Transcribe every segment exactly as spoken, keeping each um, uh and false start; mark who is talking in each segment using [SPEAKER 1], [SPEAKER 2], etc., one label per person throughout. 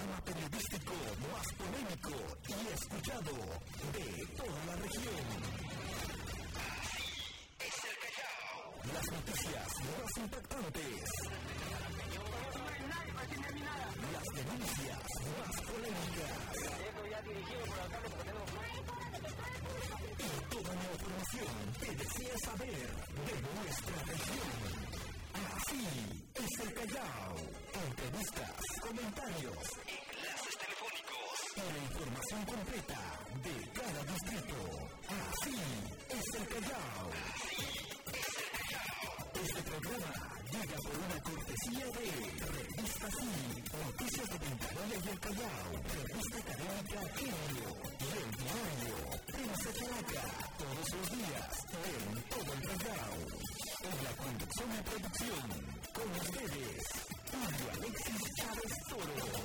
[SPEAKER 1] programa periodístico más polémico y escuchado de toda la región. Así es el Callao. Las noticias más impactantes. Las denuncias más polémicas. Y toda la información que deseas saber de nuestra región. Así es el Callao. Entrevistas, comentarios, enlaces telefónicos y la información completa de cada distrito. Así es el Callao. Así es el Callao. Este programa llega por una cortesía de Revista Sí, Noticias de Ventanilla y el Callao, Revista Académica Quilio y el Diario Prensa Chalaca, todos los días en todo el Callao. En la conducción y producción, con ustedes, Julio Alexis Chávez Toro.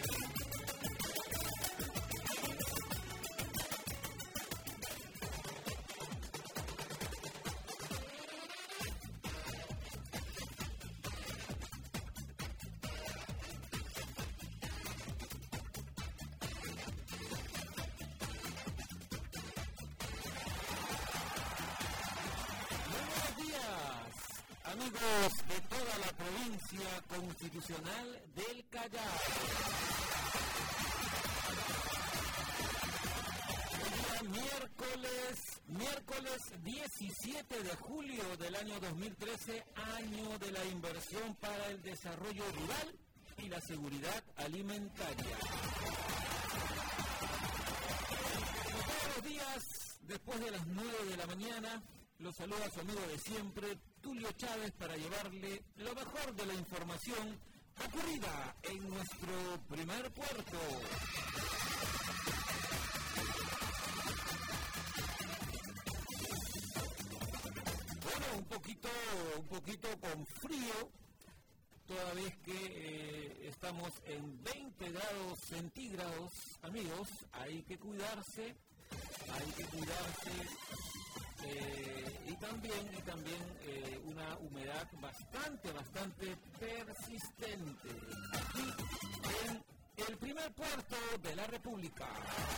[SPEAKER 2] Amigos de toda la provincia constitucional del Callao. Hoy día miércoles, miércoles diecisiete de julio del año dos mil trece, año de la inversión para el desarrollo rural y la seguridad alimentaria. Como todos los días, después de las nueve de la mañana, los saluda su amigo de siempre, Tulio Chávez, para llevarle lo mejor de la información ocurrida en nuestro primer puerto. Bueno, un poquito, un poquito con frío, toda vez que eh, estamos en veinte grados centígrados, amigos, hay que cuidarse, hay que cuidarse. Eh, y también, y también eh, una humedad bastante, bastante persistente aquí en el primer puerto de la República.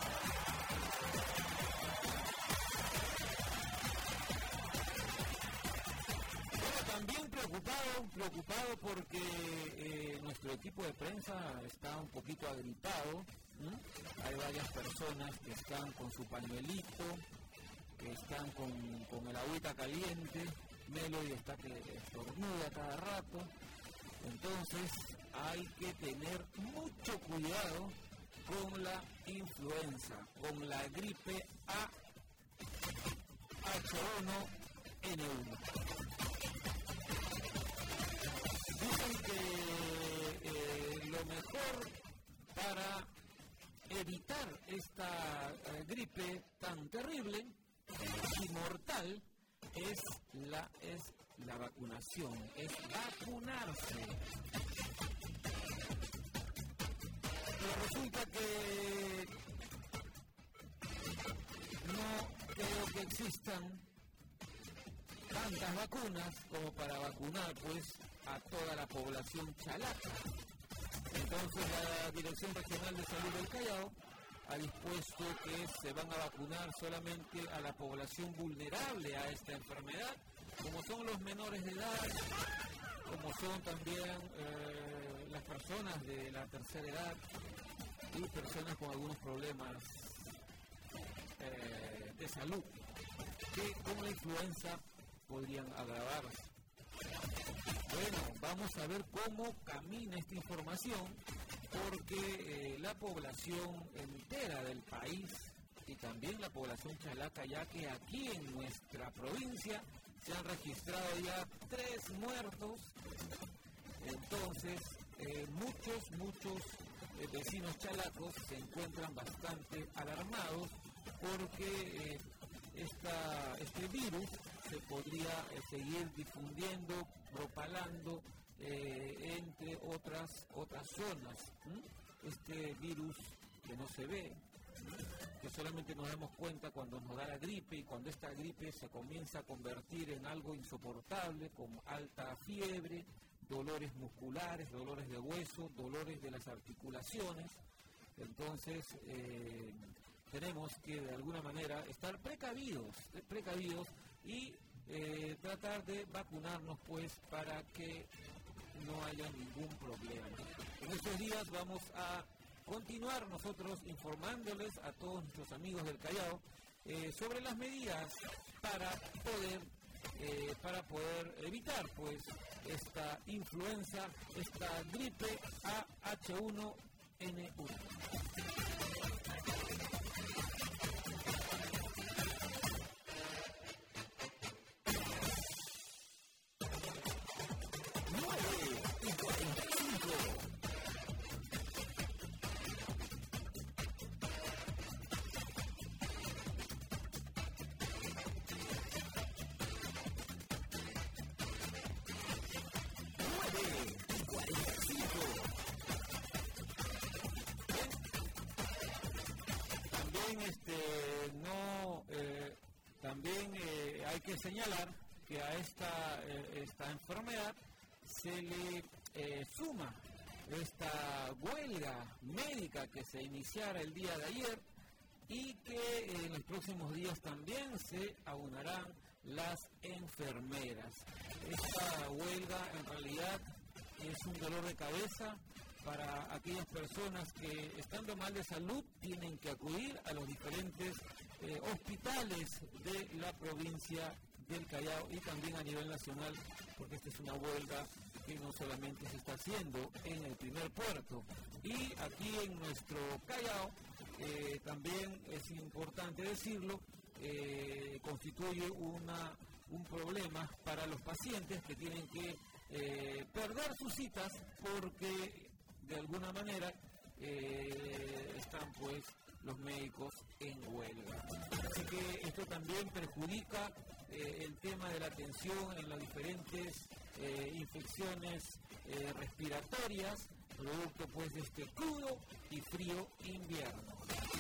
[SPEAKER 2] Bueno, también preocupado, preocupado porque eh, nuestro equipo de prensa está un poquito agripado. ¿Mm? Hay varias personas que están con su pañuelito, que están con, con el agüita caliente. Melody está que estornuda cada rato. Entonces hay que tener mucho cuidado con la influenza, con la gripe A H uno N uno. Dicen que eh, lo mejor para evitar esta eh, gripe tan terrible y mortal es la es la vacunación, es vacunarse. Pero resulta que no creo que existan tantas vacunas como para vacunar pues a toda la población chalaca. Entonces la Dirección Regional de Salud del Callao ha dispuesto que se van a vacunar solamente a la población vulnerable a esta enfermedad, como son los menores de edad, como son también eh, las personas de la tercera edad y personas con algunos problemas eh, de salud, que con la influenza podrían agravarse. Bueno, vamos a ver cómo camina esta información, porque eh, la población entera del país y también la población chalaca, ya que aquí en nuestra provincia se han registrado ya tres muertos. Entonces eh, muchos, muchos eh, vecinos chalacos se encuentran bastante alarmados porque eh, esta, este virus se podría eh, seguir difundiendo, propalando eh, entre otras, otras zonas. ¿Mm? Este virus que no se ve, ¿Mm? que solamente nos damos cuenta cuando nos da la gripe, y cuando esta gripe se comienza a convertir en algo insoportable, con alta fiebre, dolores musculares, dolores de hueso, dolores de las articulaciones. Entonces, eh, tenemos que de alguna manera estar precavidos, precavidos y eh, tratar de vacunarnos, pues, para que no haya ningún problema. En estos días vamos a continuar nosotros informándoles a todos nuestros amigos del Callao eh, sobre las medidas para poder eh, para poder evitar, pues, esta influenza, esta gripe A H uno N uno. Este, no, eh, también eh, hay que señalar que a esta, eh, esta enfermedad se le eh, suma esta huelga médica que se iniciara el día de ayer y que eh, en los próximos días también se aunarán las enfermeras. Esta huelga en realidad es un dolor de cabeza para aquellas personas que, estando mal de salud, tienen que acudir a los diferentes eh, hospitales de la provincia del Callao y también a nivel nacional, porque esta es una huelga que no solamente se está haciendo en el primer puerto. Y aquí en nuestro Callao, eh, también es importante decirlo, eh, constituye una, un problema para los pacientes que tienen que eh, perder sus citas porque de alguna manera eh, están, pues, los médicos en huelga. Así que esto también perjudica eh, el tema de la atención en las diferentes eh, infecciones eh, respiratorias, producto, pues, de este crudo y frío invierno.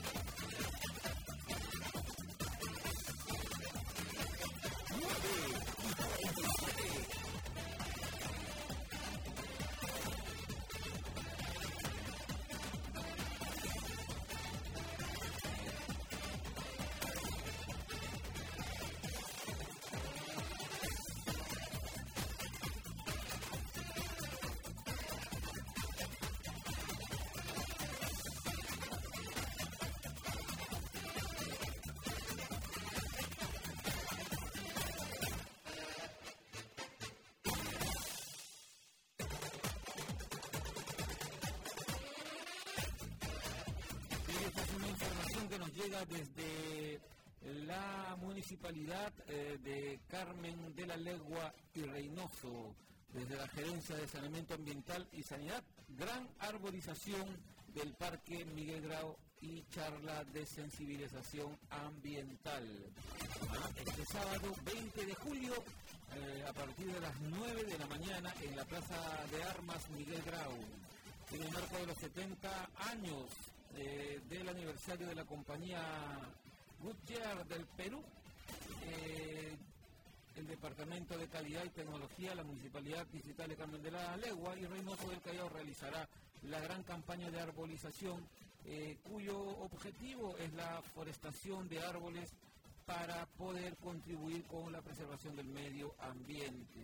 [SPEAKER 2] Que nos llega desde la municipalidad eh, de Carmen de la Legua y Reynoso, desde la Gerencia de Saneamiento Ambiental y Sanidad, gran arborización del Parque Miguel Grau y charla de sensibilización ambiental. Este sábado veinte de julio, eh, a partir de las nueve de la mañana, en la Plaza de Armas Miguel Grau, en el marco de los setenta años Eh, del aniversario de la compañía Goodyear del Perú, eh, el Departamento de Calidad y Tecnología, la Municipalidad Distrital de Carmen de la Legua y Reynoso del Callao realizará la gran campaña de arbolización, eh, cuyo objetivo es la forestación de árboles para poder contribuir con la preservación del medio ambiente.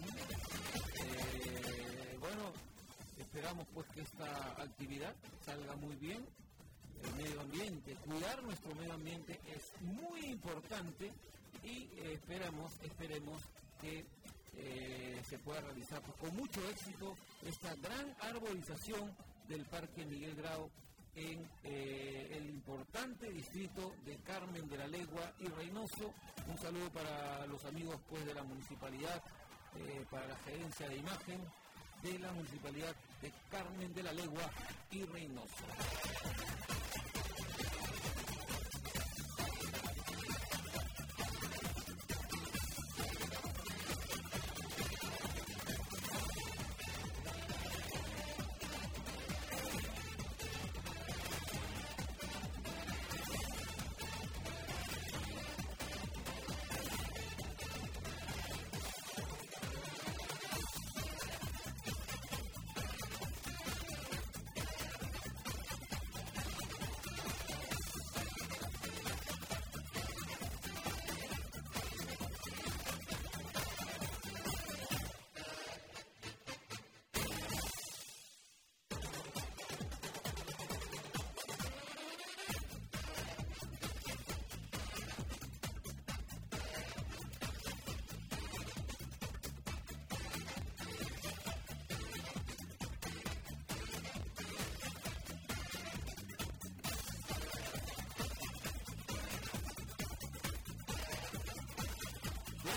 [SPEAKER 2] Eh, bueno, esperamos, pues, que esta actividad salga muy bien. El medio ambiente, cuidar nuestro medio ambiente es muy importante y eh, esperamos, esperemos que eh, se pueda realizar, pues, con mucho éxito esta gran arborización del Parque Miguel Grau en eh, el importante distrito de Carmen de la Legua y Reynoso. Un saludo para los amigos, pues, de la municipalidad, eh, para la gerencia de imagen de la Municipalidad de Carmen de la Legua y Reynoso.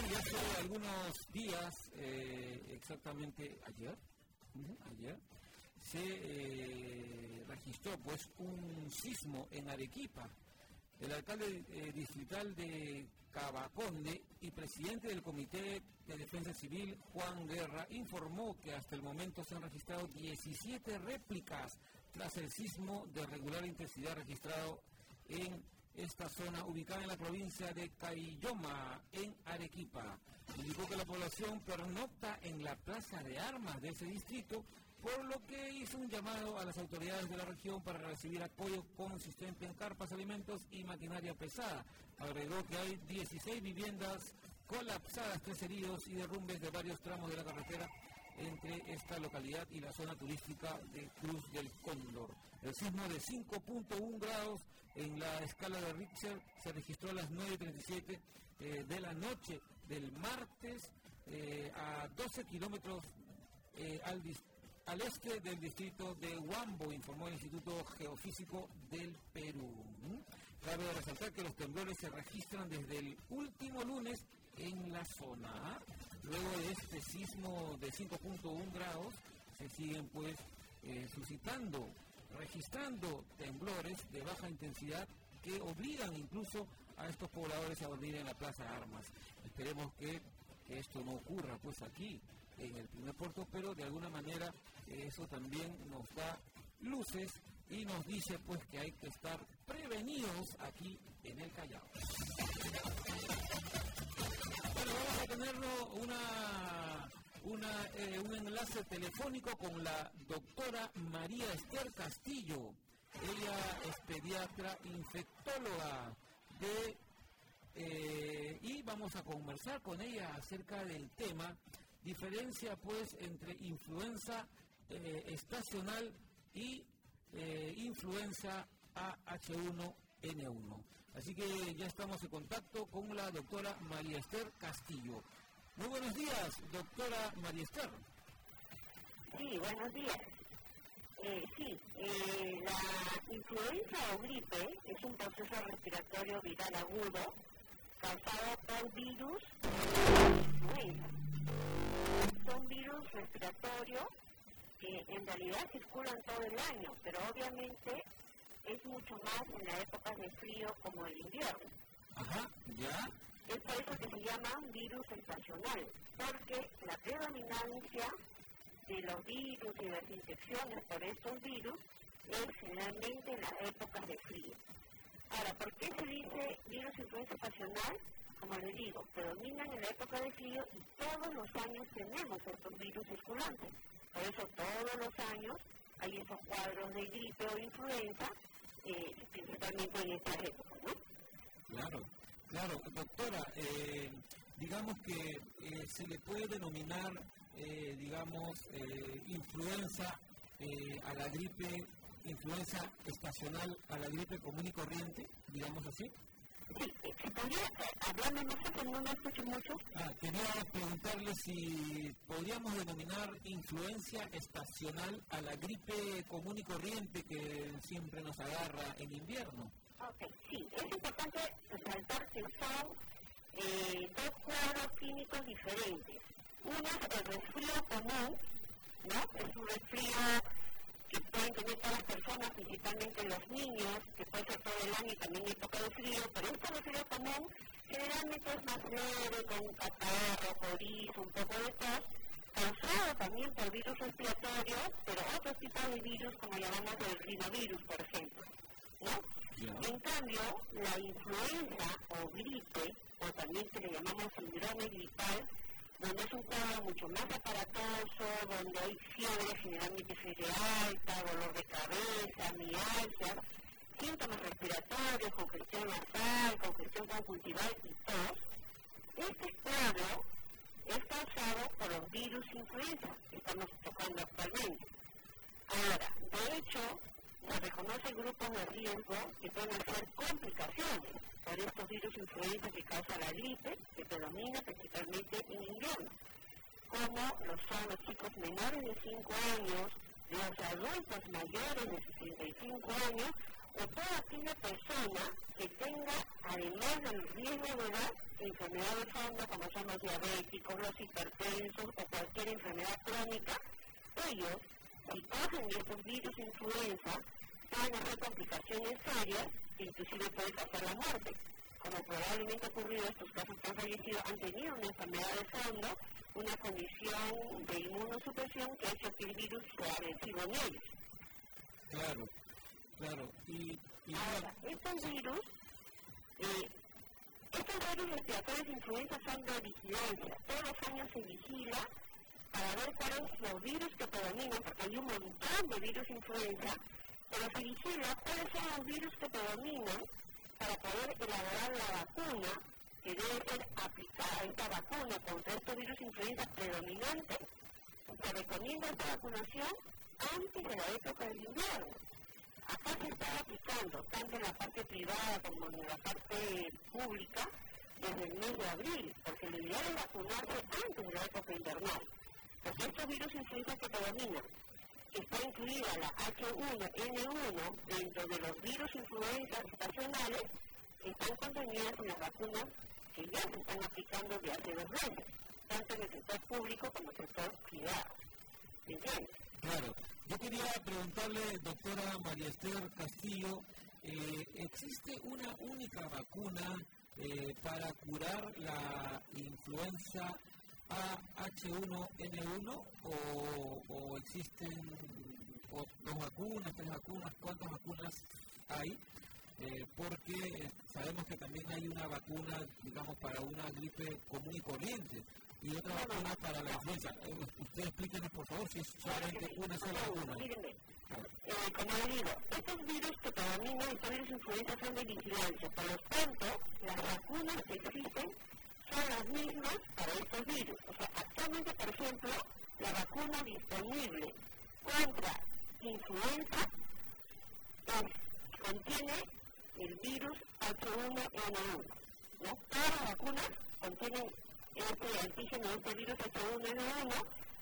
[SPEAKER 2] ya hace algunos días, eh, exactamente ayer, uh-huh, ayer, se eh, registró pues un sismo en Arequipa. El alcalde eh, distrital de Cabaconde y presidente del Comité de Defensa Civil, Juan Guerra, informó que hasta el momento se han registrado diecisiete réplicas tras el sismo de regular intensidad registrado en esta zona ubicada en la provincia de Caylloma, en Arequipa. Indicó que la población pernocta en la plaza de armas de ese distrito, por lo que hizo un llamado a las autoridades de la región para recibir apoyo consistente en carpas, alimentos y maquinaria pesada. Agregó que hay dieciséis viviendas colapsadas, tres heridos y derrumbes de varios tramos de la carretera entre esta localidad y la zona turística de Cruz del Cóndor. El sismo de cinco punto uno grados en la escala de Richter se registró a las nueve y treinta y siete eh, de la noche del martes eh, a doce kilómetros eh, al distrito. Al este del distrito de Huambo, informó el Instituto Geofísico del Perú. Cabe resaltar que los temblores se registran desde el último lunes en la zona. Luego de este sismo de cinco punto uno grados, se siguen pues eh, suscitando, registrando temblores de baja intensidad que obligan incluso a estos pobladores a dormir en la Plaza Armas. Esperemos que, que esto no ocurra pues aquí en el primer puerto, pero de alguna manera eso también nos da luces y nos dice pues que hay que estar prevenidos aquí en el Callao. Bueno, vamos a tener una, una, eh, un enlace telefónico con la doctora María Esther Castillo. Ella es pediatra infectóloga de, eh, y vamos a conversar con ella acerca del tema. Diferencia pues entre influenza eh, estacional y eh, influenza A H uno N uno. Así que ya estamos en contacto con la doctora María Esther Castillo. Muy buenos días, doctora María Esther.
[SPEAKER 3] Sí, buenos días. Eh, sí, eh, la influenza o gripe es un proceso respiratorio viral agudo causado por virus de influenza. Son virus respiratorios que en realidad circulan todo el año, pero obviamente es mucho más en las épocas de frío como el invierno.
[SPEAKER 2] Ajá, ya.
[SPEAKER 3] Es por eso que se llama virus estacional, porque la predominancia de los virus y las infecciones por estos virus es generalmente en las épocas de frío. Ahora, ¿por qué se dice virus influenza estacional? Como les digo, predominan en la época de frío y todos los años tenemos estos virus circulantes. Por eso todos los años hay esos cuadros de gripe o influenza, eh, principalmente en esta época, ¿no?
[SPEAKER 2] Claro, claro. Doctora, eh, digamos que eh, se le puede denominar, eh, digamos, eh, influenza eh, a la gripe, influenza estacional a la gripe común y corriente, digamos así.
[SPEAKER 3] Sí, si podría hablarme más porque no me escucho mucho.
[SPEAKER 2] Ah, quería preguntarle si podríamos denominar influencia estacional a la gripe común y corriente que siempre nos agarra en invierno.
[SPEAKER 3] Ok, sí, es importante resaltar que son eh, dos cuadros clínicos diferentes. Uno es el resfrío común, ¿no? Es un resfrío que pueden tener todas las personas, principalmente los niños, que puede ser todo el año y también en época de frío, pero este resfrío común generalmente es más leve, con un catarro, corizo, un poco de tos, causado también por virus respiratorios, pero otros tipos de virus, como llamamos el rinovirus, por ejemplo, ¿no? Yeah. En cambio, la influenza o gripe, o también se le llamamos síndrome gripal, donde es un cuadro mucho más aparatoso, donde hay fiebre, generalmente fiebre alta, dolor de cabeza, mialgia, síntomas respiratorios, congestión nasal, congestión conjuntival y tos. Este cuadro es causado por los virus influenza que estamos tocando actualmente. Ahora, de hecho, se reconocen grupos de riesgo que pueden hacer complicaciones por estos virus influenza que causa la gripe, que predomina principalmente en invierno, como lo son los chicos menores de cinco años, los adultos mayores de sesenta y cinco años o toda aquella persona que tenga, además del riesgo de edad, enfermedad de fondo, como son los diabéticos, los hipertensos o cualquier enfermedad crónica, ellos, si cogen estos virus influenza, pueden hacer complicaciones serias que inclusive puede causar la muerte. Como probablemente ha ocurrido, estos casos que han fallecido han tenido una enfermedad de fondo, una condición de inmunosupresión que ha hecho que el virus sea agresivo en ellos.
[SPEAKER 2] Claro, claro. Y, y
[SPEAKER 3] ahora, estos virus, eh, estos virus respiratorios de influenza son de vigilancia. Todos los años se vigila para ver cuáles son los virus que predominan, porque hay un montón de virus influenza, pero se vigila cuáles son los virus que predominan para poder elaborar la vacuna que debe ser aplicada. Esta vacuna contra estos virus influenza predominantes, se recomienda esta vacunación antes de la época del invierno. Acá se está aplicando, tanto en la parte privada como en la parte pública, desde el mes de abril, porque lo ideal es vacunarse antes de la época invernal. Porque estos virus influenza que predominan, está incluida la H uno N uno dentro de los virus influenza estacionales, están contenidas en las vacunas que ya se están aplicando de hace dos meses, tanto en el sector público como en el sector privado. ¿Me entiendes?
[SPEAKER 2] Claro. Yo quería preguntarle, doctora María Esther Castillo, eh, ¿existe una única vacuna eh, para curar la influenza A H uno N uno o, o existen o, dos vacunas, tres vacunas? ¿Cuántas vacunas hay? Eh, porque sabemos que también hay una vacuna, digamos, para una gripe común y corriente y otra vacuna para la influenza. Eh, usted explíquenos, por favor, si es solamente una sola vacuna.
[SPEAKER 3] Mírenme, eh, como le digo, estos virus que predominan, estos virus influenza son de vigilancia. Por lo tanto, las vacunas que existen son las mismas para estos virus. O sea, actualmente, por ejemplo, la vacuna disponible contra influenza es, contiene el virus H uno N uno. ¿No? Todas las vacunas contienen este antígeno de este virus H uno N uno,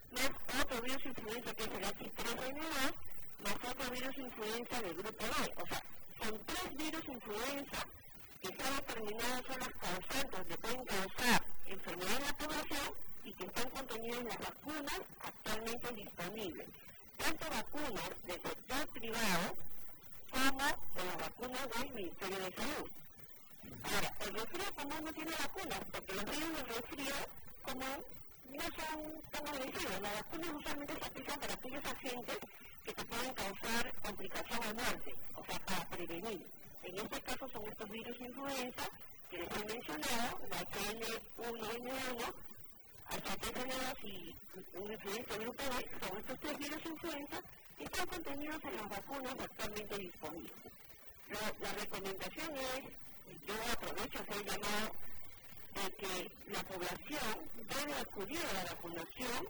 [SPEAKER 3] más otro virus influenza que es el H tres N dos, más otro virus influenza del grupo B. O sea, son tres virus influenza que están determinados, son las causantes que pueden causar enfermedad en la población y que están contenidas en las vacunas actualmente disponibles. Tanto vacunas del sector privado como de las vacunas del Ministerio de Salud. Ahora, el resfrío común no tiene vacunas, porque los virus del resfrío común no son tan agresivos. Las vacunas usualmente se aplican para aquellos agentes que te pueden causar complicación o muerte, o sea, para prevenir. En este caso son estos virus influenza que les he mencionado, la H uno N uno, H tres N dos y un influenza del grupo B, son estos tres virus influenza que están contenidos en las vacunas actualmente disponibles. Lo, la recomendación es, yo aprovecho a hacer llamado de que la población debe acudir a la vacunación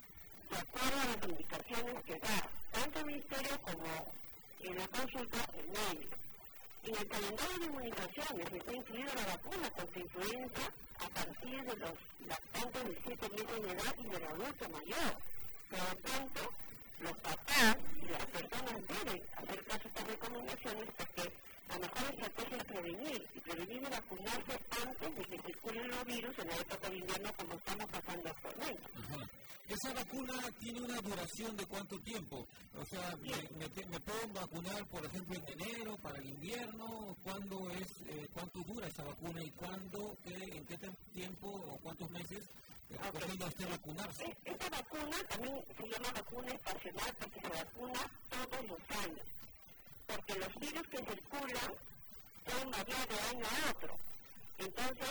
[SPEAKER 3] de acuerdo a las indicaciones que da tanto el Ministerio como en la consulta del médico. En el calendario de inmunizaciones está incluida la vacuna contra influenza a partir de los lactantes de siete meses de edad y del adulto mayor. Por lo tanto, los papás y las personas deben hacer caso a estas recomendaciones porque la mejor estrategia es prevenir, y prevenir y vacunarse antes de que circulen los virus en la época de invierno como estamos pasando actualmente.
[SPEAKER 2] Ajá. ¿Esa vacuna tiene una duración de cuánto tiempo? O sea, me, me, me puedo vacunar, por ejemplo, en enero, para el invierno. ¿Cuándo es, eh, cuánto dura esa vacuna y cuándo, qué, en qué tiempo o cuántos meses recomienda okay. usted vacunarse?
[SPEAKER 3] Esta vacuna también se llama vacuna estacional porque se vacuna todos los años. Porque los virus que circulan pueden variar de año a otro. Entonces,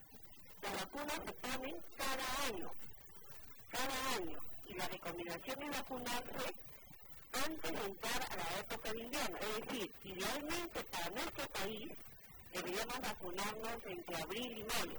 [SPEAKER 3] las vacunas se ponen cada año. Cada año. Y la recomendación es vacunarse antes de entrar a la época de invierno. Es decir, idealmente para nuestro país deberíamos vacunarnos entre abril y mayo.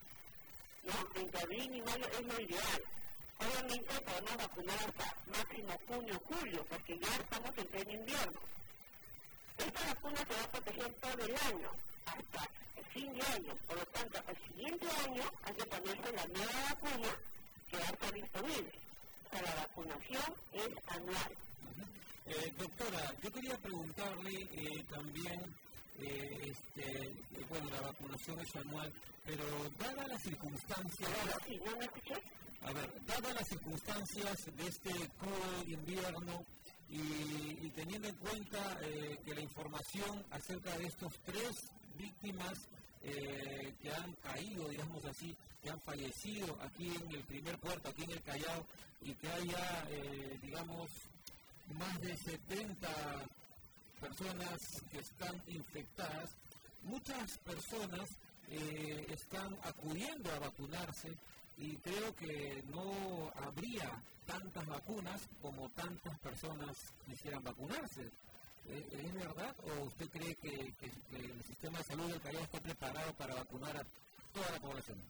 [SPEAKER 3] ¿No? Entre abril y mayo es lo ideal. Obviamente podemos vacunar hasta máximo junio, julio, porque ya estamos en pleno invierno. Esta vacuna se va a proteger todo el año, hasta el fin de año. Por lo tanto, el siguiente año hay que ponerse la nueva vacuna que va a estar disponible. O sea, la vacunación es anual.
[SPEAKER 2] Eh, doctora, yo quería preguntarle eh, también, eh, este, eh, bueno, la vacunación es anual, pero dadas las circunstancias...
[SPEAKER 3] Sí, ¿no me escuché?
[SPEAKER 2] A ver, dadas las circunstancias de este crudo invierno y, y teniendo en cuenta eh, que la información acerca de estos tres víctimas eh, que han caído, digamos así, que han fallecido aquí en el primer puerto, aquí en el Callao, y que haya, eh, digamos, más de setenta personas que están infectadas, muchas personas eh, están acudiendo a vacunarse y creo que no habría tantas vacunas como tantas personas quisieran vacunarse. ¿Es verdad o usted cree que, que, que el sistema de salud del Callao está preparado para vacunar a toda la población?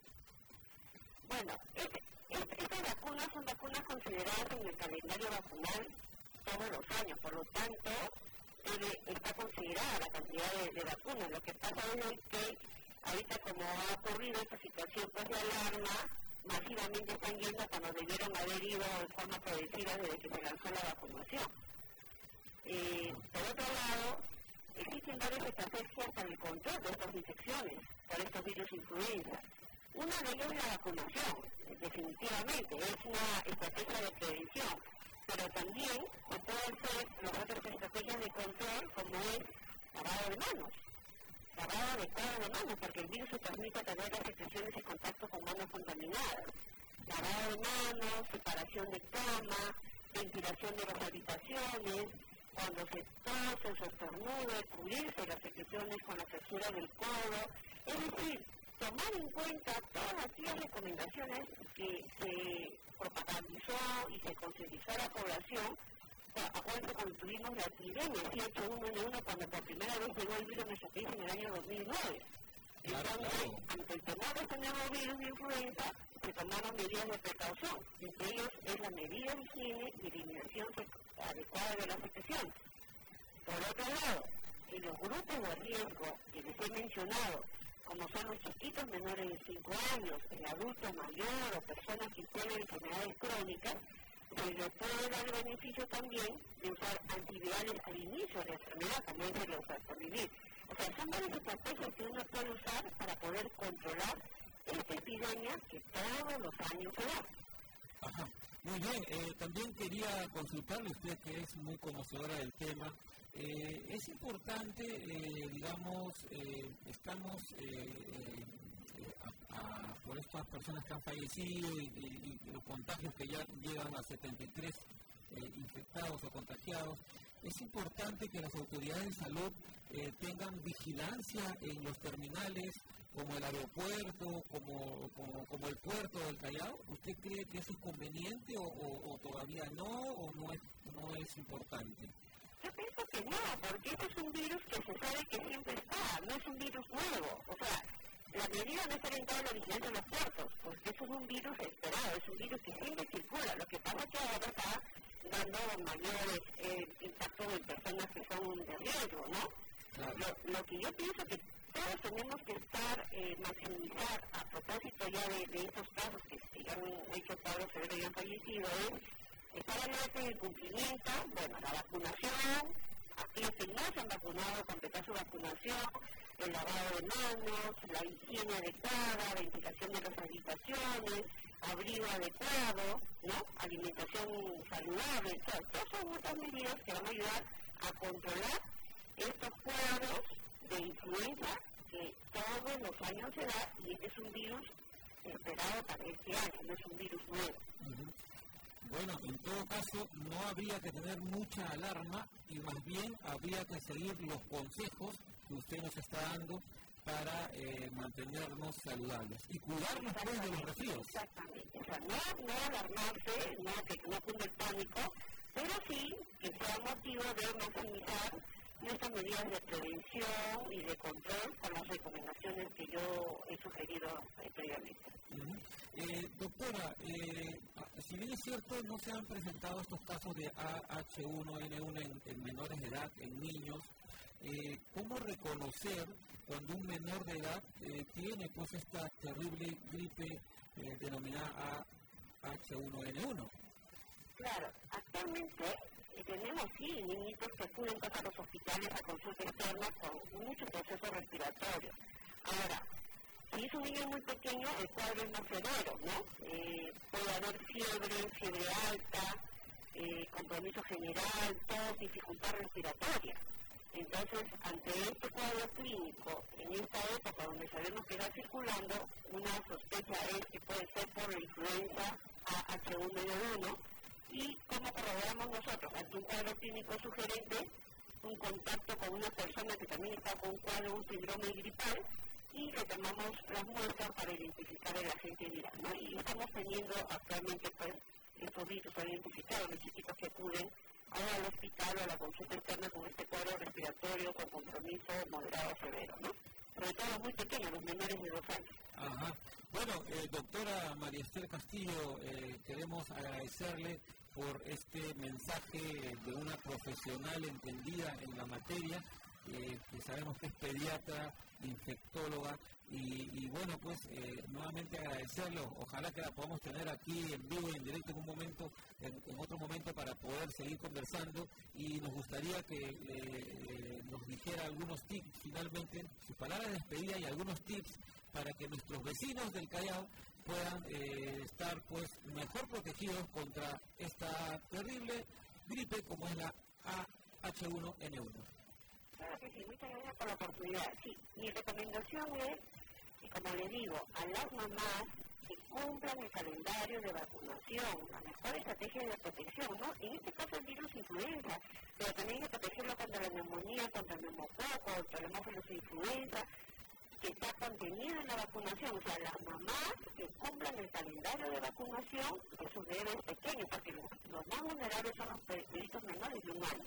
[SPEAKER 3] Bueno, es, es, estas vacunas son vacunas consideradas en el calendario vacunal todos los años, por lo tanto, debe, está considerada la cantidad de, de vacunas. Lo que pasa es que ahorita, como ha ocurrido esta situación pues, de alarma, masivamente están yendo cuando debieron haber ido de forma progresiva desde que se lanzó la vacunación. Eh, por otro lado, existen varias estrategias para el control de estas infecciones por estos virus influenza. Una de ellas es la vacunación, definitivamente, es una estrategia de prevención, pero también se pueden hacer las otras estrategias de control como es lavado de manos. Lavado adecuado de manos, porque el virus se transmite a través de las secreciones y contacto con manos contaminadas. Lavado de manos, separación de cama, ventilación de las habitaciones, cuando se tose, se estornude, cubrirse las secreciones con la textura del codo. Es decir, tomar en cuenta todas aquellas recomendaciones que se propagandizó y se concientizó a la población. Acuérdense cuando tuvimos la epidemia C H uno N uno, cuando por primera vez llegó el virus a nuestro país en el año dos mil nueve. Entonces, ante el temor de este nuevo virus de influenza, se tomaron medidas de precaución. Entre ellos es la medida de higiene y eliminación adecuada de la secreción. Por otro lado, en los grupos de riesgo que les he mencionado, como son los chiquitos menores de cinco años, el adulto mayor o personas que tienen enfermedades crónicas, se les puede dar el beneficio también de usar antivirales al inicio de la enfermedad, también se les usa por vivir. O sea, son varias estrategias que uno puede usar para poder controlar esta epidemia que todos los años se da.
[SPEAKER 2] Ajá. Muy bien, eh, también quería consultarle a usted, que es muy conocedora del tema. Eh, es importante, eh, digamos, eh, estamos eh, eh, a, a, por estas personas que han fallecido y, y, y los contagios que ya llegan a setenta y tres eh, infectados o contagiados. Es importante que las autoridades de salud eh, tengan vigilancia en los terminales, como el aeropuerto, como, como, como el puerto del Callao. ¿Usted cree que eso es conveniente o, o, o todavía no, o no es, no es importante?
[SPEAKER 3] Yo pienso que no, porque este es un virus que se sabe que siempre está, no es un virus nuevo. O sea, la medida no es orientada a la vigilancia de los puertos, porque eso es un virus esperado, es un virus que siempre circula. Lo que pasa es que ahora está dando mayores eh, impactos en personas que son de riesgo, ¿no? Claro. Lo, lo que yo pienso que todos tenemos que estar, eh, maximizar, a propósito ya de, de estos casos que, que ya han hecho Pablo Severo y han fallecido, es estar alerta en el cumplimiento, bueno, la vacunación, aquellos que no se han vacunado, completar su vacunación, el lavado de manos, la higiene adecuada, ventilación de las habitaciones, abrigo adecuado, ¿no? Alimentación saludable, o sea, todas son otras medidas que van a ayudar a controlar estos cuadros de influenza que todos los años se da, y este es un virus esperado para este año, no es un virus nuevo.
[SPEAKER 2] Uh-huh. Bueno, en todo caso, no habría que tener mucha alarma y más bien habría que seguir los consejos que usted nos está dando para eh, mantenernos saludables y cuidarnos pues, de los resfríos.
[SPEAKER 3] Exactamente, o sea, no, no alarmarse, no que no cunde el pánico, pero sí que sea motivo de maximizar nuestras medidas de prevención y de control con las recomendaciones que yo he sugerido eh, previamente.
[SPEAKER 2] Uh-huh. eh, doctora, eh, si bien es cierto, no se han presentado estos casos de A H uno N uno en, en menores de edad, en niños, eh, ¿cómo reconocer cuando un menor de edad eh, tiene pues esta terrible gripe eh, denominada A H uno N uno?
[SPEAKER 3] Claro, actualmente Y tenemos, sí, niñitos que acuden a los hospitales a consulta externa con muchos procesos respiratorios. Ahora, si es un niño muy pequeño, el cuadro es más severo, ¿no? Eh, puede haber fiebre, fiebre alta, eh, compromiso general, tos, dificultad respiratoria. Entonces, ante este cuadro clínico, en esta época donde sabemos que está circulando, una sospecha es que puede ser por la influenza A H uno N uno. ¿Y cómo corroboramos nosotros? Ante un cuadro clínico sugerente, un contacto con una persona que también está con un cuadro, un síndrome gripal, y le tomamos las muestras para identificar el agente viral, ¿no? Y estamos teniendo actualmente, pues, estos virus identificados, los chiquitos que acuden ahora al hospital o a la consulta externa con este cuadro respiratorio con compromiso moderado severo, ¿no? Sobre todo los muy pequeños, los menores de dos años.
[SPEAKER 2] Ajá. Bueno, eh, doctora María Esther Castillo, eh, queremos agradecerle por este mensaje de una profesional entendida en la materia, eh, que sabemos que es pediatra, infectóloga, y, y bueno, pues eh, nuevamente agradecerlo. Ojalá que la podamos tener aquí en vivo y en directo en un momento, en, en otro momento, para poder seguir conversando, y nos gustaría que eh, nos dijera algunos tips, finalmente, sus palabras de despedida y algunos tips para que nuestros vecinos del Callao puedan eh, estar pues mejor protegidos contra esta terrible gripe como es la A H uno N uno.
[SPEAKER 3] Claro que sí, muchas gracias por la oportunidad. Sí, mi recomendación es que, como le digo, a las mamás que cumplan el calendario de vacunación, la mejor estrategia de protección, ¿no? En este caso el virus influenza, pero también hay que protegerlo contra la neumonía, contra el neumococo, contra la hemófilos influenza, que está contenido en la vacunación. O sea, las mamás que cumplan el calendario de vacunación de sus bebés pequeños, porque los, los más vulnerables son los bebitos menores de un año.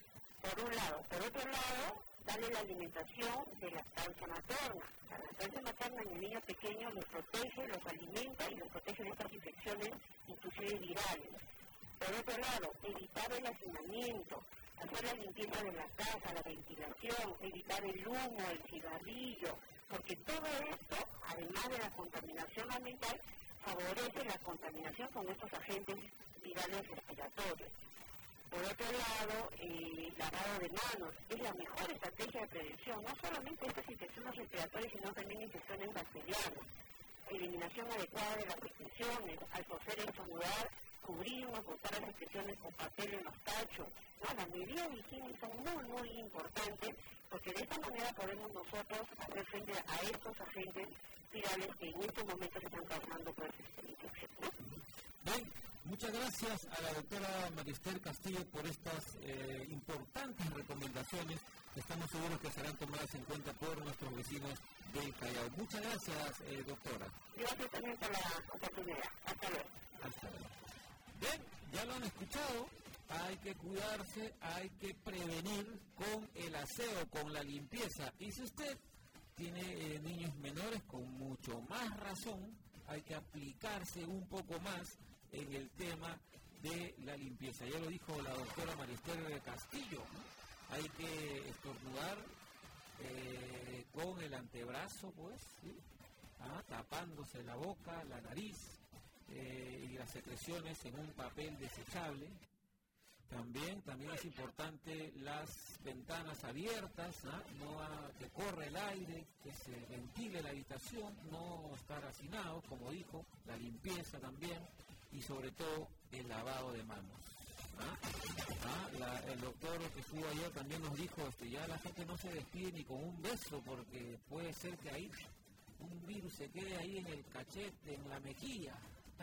[SPEAKER 3] Por un lado. Por otro lado, darle la alimentación de lactancia materna. La lactancia materna en el niño pequeño los protege, los alimenta y los protege de estas infecciones, inclusive virales. Por otro lado, evitar el hacinamiento, hacer la limpieza de la casa, la ventilación, evitar el humo, el cigarrillo, porque todo esto, además de la contaminación ambiental, favorece la contaminación con estos agentes virales respiratorios. Por otro lado, eh, lavado de manos es la mejor estrategia de prevención, no solamente estas infecciones respiratorias, sino también infecciones bacterianas. Eliminación adecuada de las secreciones, al toser y estornudar, cubrirnos, botar las secreciones con papel en los tachos. No, las medidas de higiene son muy, muy importantes, porque de esta manera podemos nosotros hacer frente a estos agentes virales que en estos momentos están causando pues, esta infección, ¿no?
[SPEAKER 2] Bien, muchas gracias a la doctora María Esther Castillo por estas eh, importantes recomendaciones que estamos seguros que serán tomadas en cuenta por nuestros vecinos del Callao. Muchas gracias, eh, doctora.
[SPEAKER 3] Gracias también por la oportunidad. Hasta luego.
[SPEAKER 2] Hasta luego. Bien, ya lo han escuchado. Hay que cuidarse, hay que prevenir con el aseo, con la limpieza. Y si usted tiene eh, niños menores, con mucho más razón, hay que aplicarse un poco más en el tema de la limpieza. Ya lo dijo la doctora María Esther Castillo, ¿no? Hay que estornudar eh, con el antebrazo, pues, ¿sí? Ah, tapándose la boca, la nariz eh, y las secreciones en un papel desechable. También, también es importante las ventanas abiertas, ¿no? No a, que corra el aire, que se ventile la habitación, no estar hacinados, como dijo, la limpieza también, y sobre todo el lavado de manos. ¿Ah? ¿Ah? La, el doctor que estuvo ayer también nos dijo que este, ya la gente no se despide ni con un beso, porque puede ser que ahí un virus se quede ahí en el cachete, en la mejilla.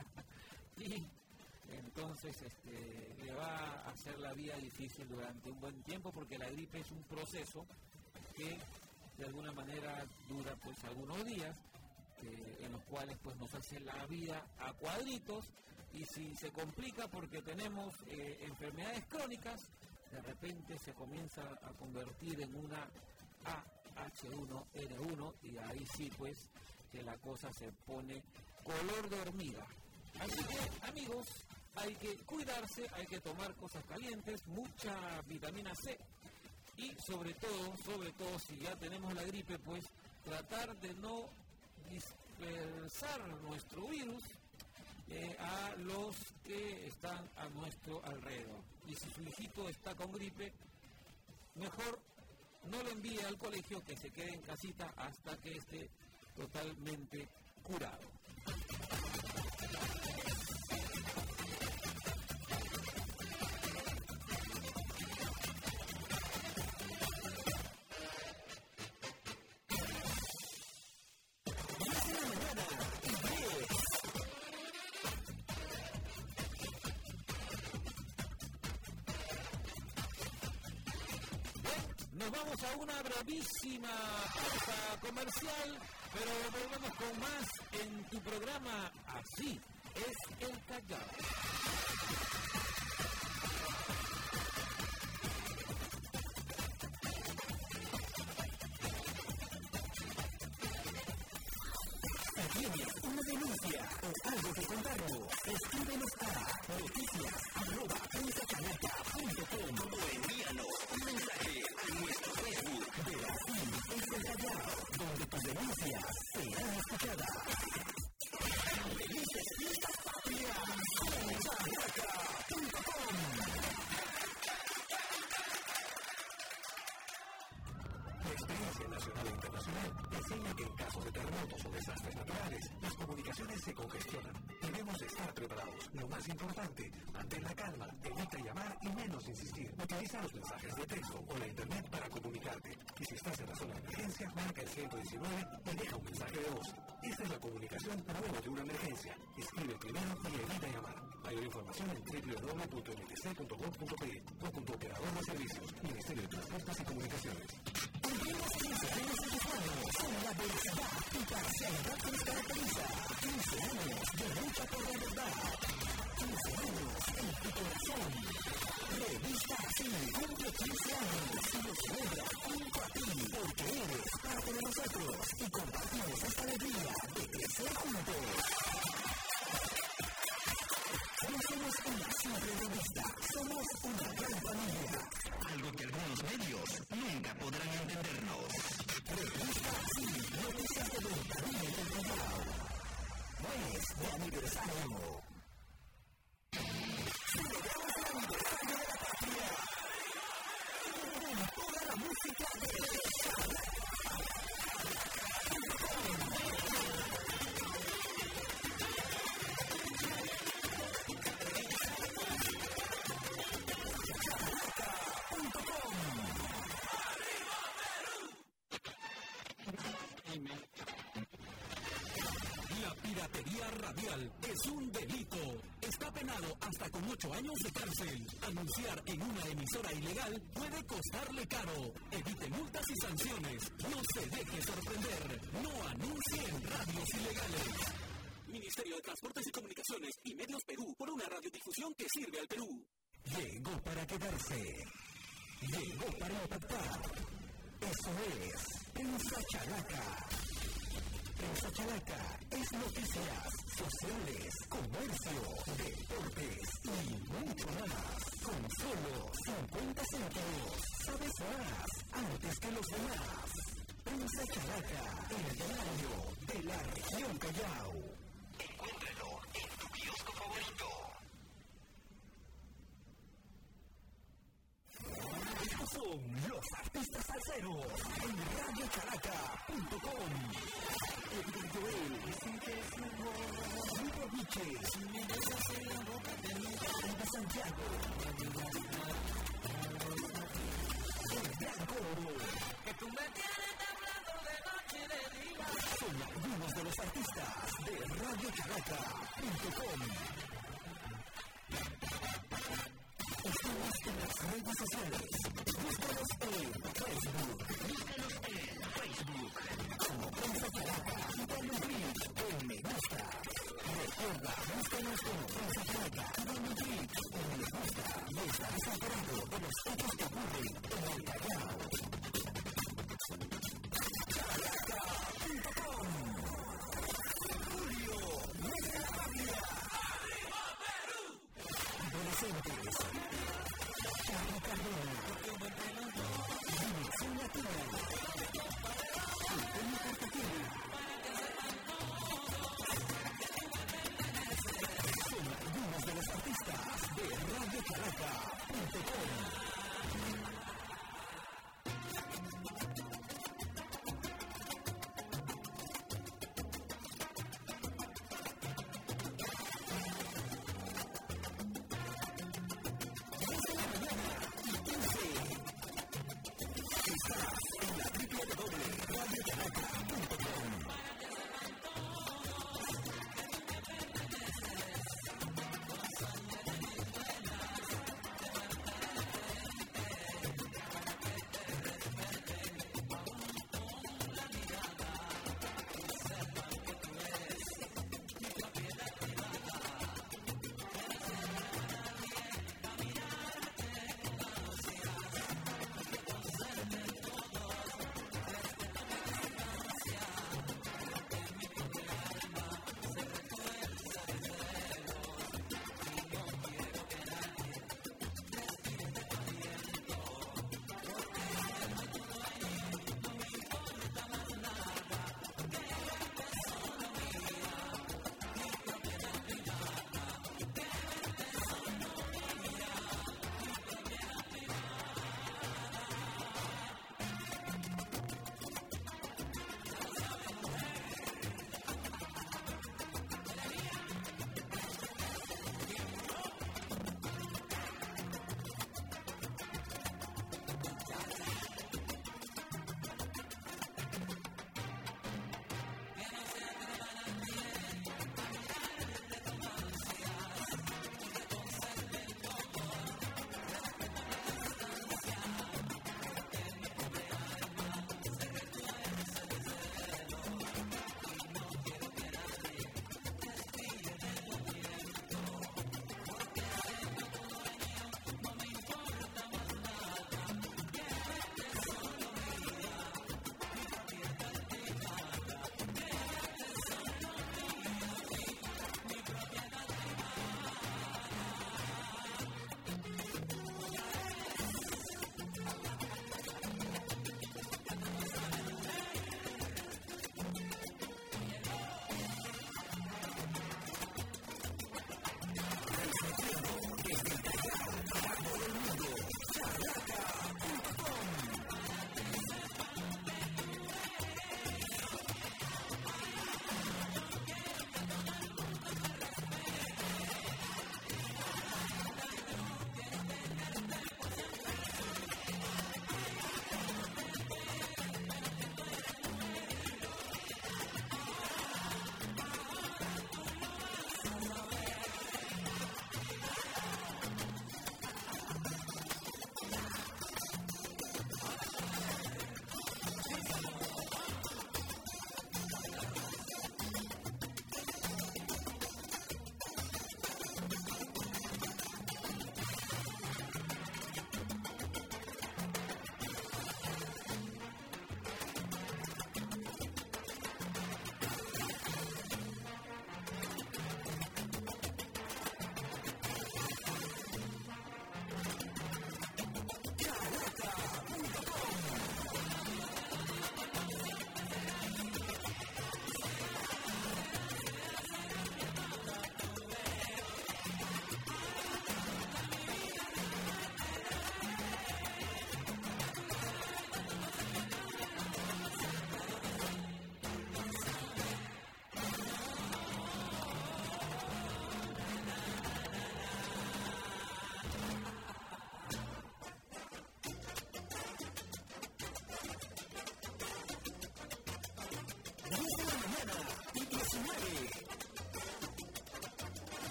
[SPEAKER 2] Y entonces este, le va a hacer la vida difícil durante un buen tiempo, porque la gripe es un proceso que de alguna manera dura pues algunos días, eh, en los cuales pues nos hace la vida a cuadritos, y si se complica porque tenemos eh, enfermedades crónicas, de repente se comienza a convertir en una A H uno N uno, y ahí sí pues que la cosa se pone color de hormiga. Así que, amigos, hay que cuidarse, hay que tomar cosas calientes, mucha vitamina C, y sobre todo, sobre todo si ya tenemos la gripe, pues tratar de no dispersar nuestro virus eh, a los que están a nuestro alrededor. y si su hijito está con gripe, mejor no lo envíe al colegio, que se quede en casita hasta que esté totalmente curado. Nos vamos a una brevísima pausa comercial, pero volvemos con más en tu programa Así es el Callao.
[SPEAKER 1] ¿Tienes una denuncia o algo que contarnos? Escríbenos a noticias arroba prensacanata punto com o envíanos un mensaje a nuestro Facebook de Así es el Callao, donde tus denuncias serán escuchadas. Felices fiestas patrias con prensacanata punto com. La experiencia nacional e internacional enseña que en casos de terremotos o desastres naturales, las comunicaciones se congestionan. Debemos estar preparados. Lo más importante, mantén la calma, evita llamar y menos insistir. Utiliza los mensajes de texto o la internet para comunicarte. Y si estás en la zona de emergencia, marca el ciento diecinueve y deja un mensaje de voz. Esta es la comunicación luego de una emergencia. Escribe primero y evita llamar. Mayor información en doble u doble u doble u punto eme te ce punto gov punto pe o con tu operador de servicios. Ministerio de Transportes y Comunicaciones. Cumplimos quince años en tus manos con la velocidad y parcialidad que nos caracteriza. quince años de lucha por la verdad. quince años en tu corazón. Revista Así cumple quince años y lo celebra junto a ti, porque eres parte de nosotros y compartimos esta alegría de crecer juntos. No somos una simple revista, somos una gran familia. Algo que algunos medios nunca podrán entendernos. Revista Así, noticias de Ventanilla y del Callao. Mes de aniversario. Celebramos el aniversario de la patria. Con toda la música de Callao. Piratería radial es un delito. Está penado hasta con ocho años de cárcel. Anunciar en una emisora ilegal puede costarle caro. Evite multas y sanciones. No se deje sorprender. No anuncie en radios ilegales. Ministerio de Transportes y Comunicaciones y Medios Perú, por una radiodifusión que sirve al Perú. Llegó para quedarse. Llegó para impactar. Eso es Prensa Chalaca. Prensa Chalaca es noticias, sociales, comercio, deportes y mucho más. Con solo cincuenta centavos. ¿Sabes más? Antes que los demás. Prensa Chalaca, el diario de la región Callao. Encuéntralo en tu kiosco favorito. Estos son los artistas salseros en radio chalaca punto com. Edgar Joel, Grupo Biches, Alba Santiago, El Gran Coro, que tú me tienes temblando de noche y de día. Son algunos de los artistas de radio chalaca punto com. Estamos en las redes sociales. Búscanos en Facebook. Búscanos en Facebook como Prensa Chalaca y dale un clic en me gusta. Recuerda, búscanos como Prensa Chalaca y dale un clic en me gusta y estarás enterado de los hechos que ocurren en el Callao. chalaca punto com. Julio, mes de la patria. ¡Arriba Perú! Adolescentes. Charlie Cardona, Dimensión Latina, Antonio Cartagena, son algunos de los artistas de Radio Chalaca.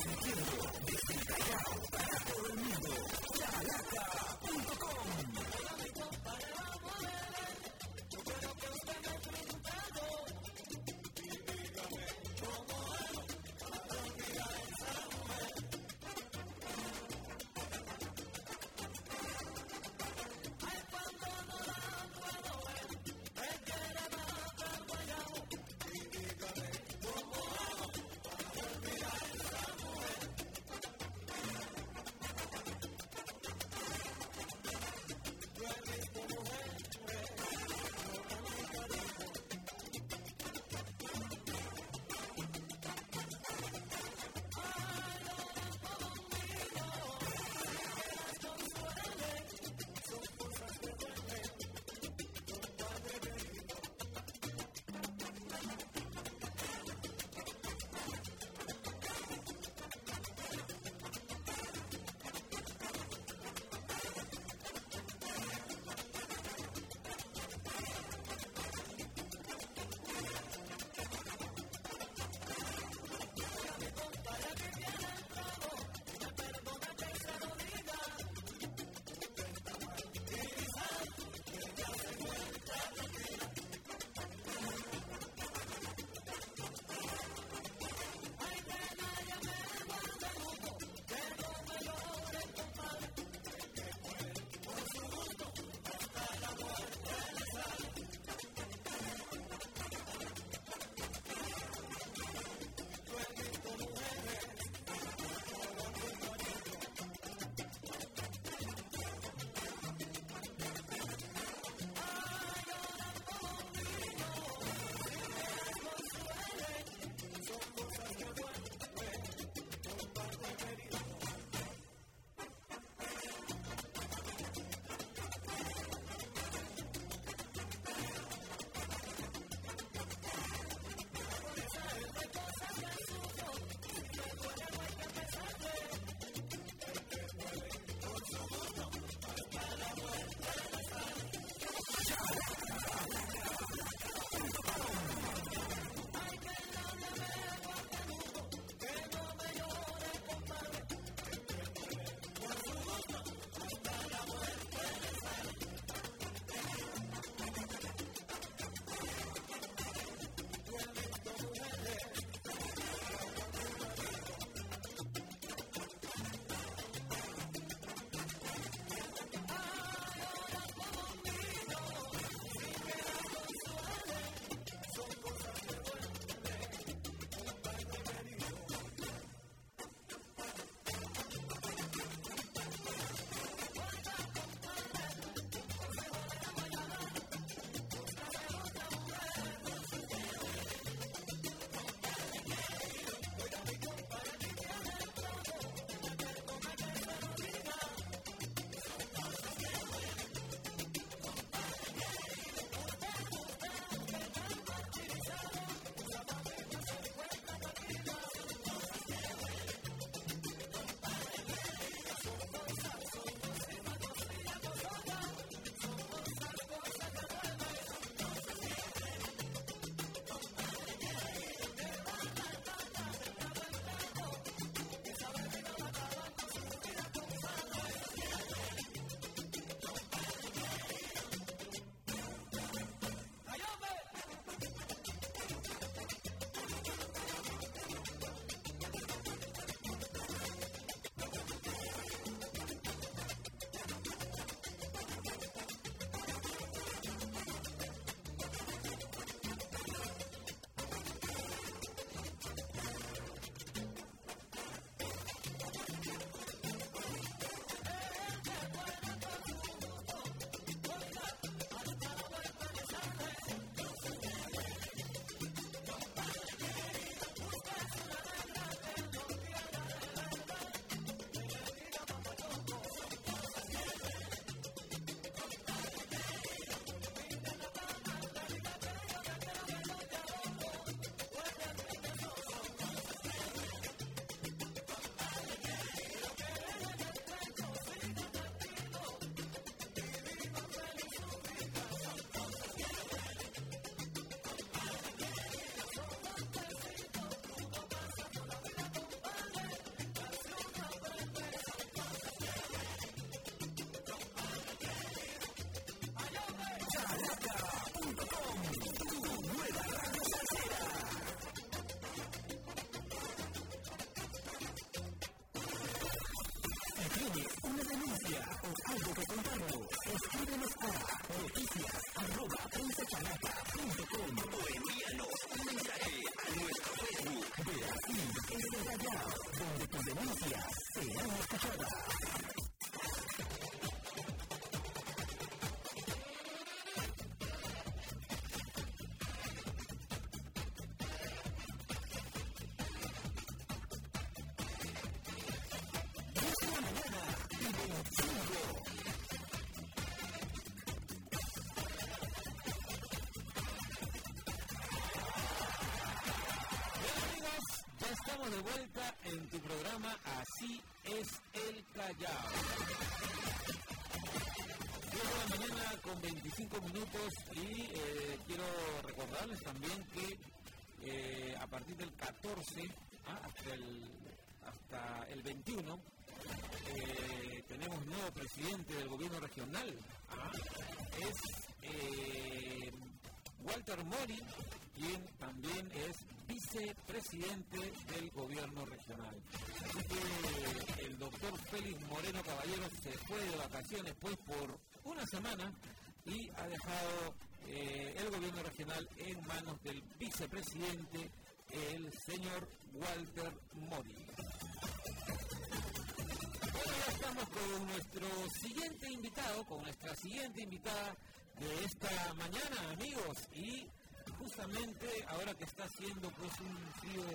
[SPEAKER 1] transmitiendo desde el Callao para todo el mundo. Chalaca punto com. algo que contarnos, escríbenos a noticias arroba prensachalaca punto com o envíanos un mensaje a nuestro Facebook de Así es el Callao, donde tus denuncias serán escuchadas.
[SPEAKER 2] Estamos de vuelta en tu programa Así es el Callao. diez de la mañana con veinticinco minutos y eh, quiero recordarles también que eh, a partir del catorce ah, hasta, el, hasta el veintiuno eh, tenemos nuevo presidente del gobierno regional. Ah, es eh, Walter Mori, quien también es vicepresidente del gobierno regional. Así que el doctor Félix Moreno Caballero se fue de vacaciones pues por una semana y ha dejado eh, el gobierno regional en manos del vicepresidente, el señor Walter Mori. Bueno, ya estamos con nuestro siguiente invitado, con nuestra siguiente invitada de esta mañana, amigos, y justamente ahora que está haciendo pues un frío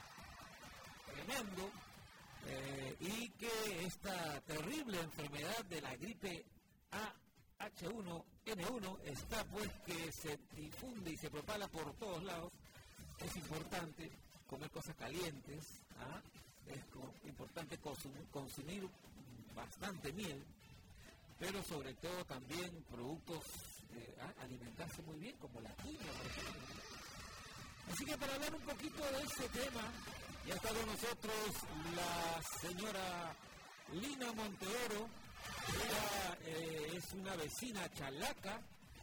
[SPEAKER 2] tremendo eh, y que esta terrible enfermedad de la gripe A H uno N uno está pues que se difunde y se propaga por todos lados, es importante comer cosas calientes, ¿ah? Es co- importante consumir, consumir bastante miel, pero sobre todo también productos, eh, alimentarse muy bien, como la quinoa, por ejemplo. Así que para hablar un poquito de este tema, ya está con nosotros la señora Lina Monteoro. Ella eh, es una vecina chalaca,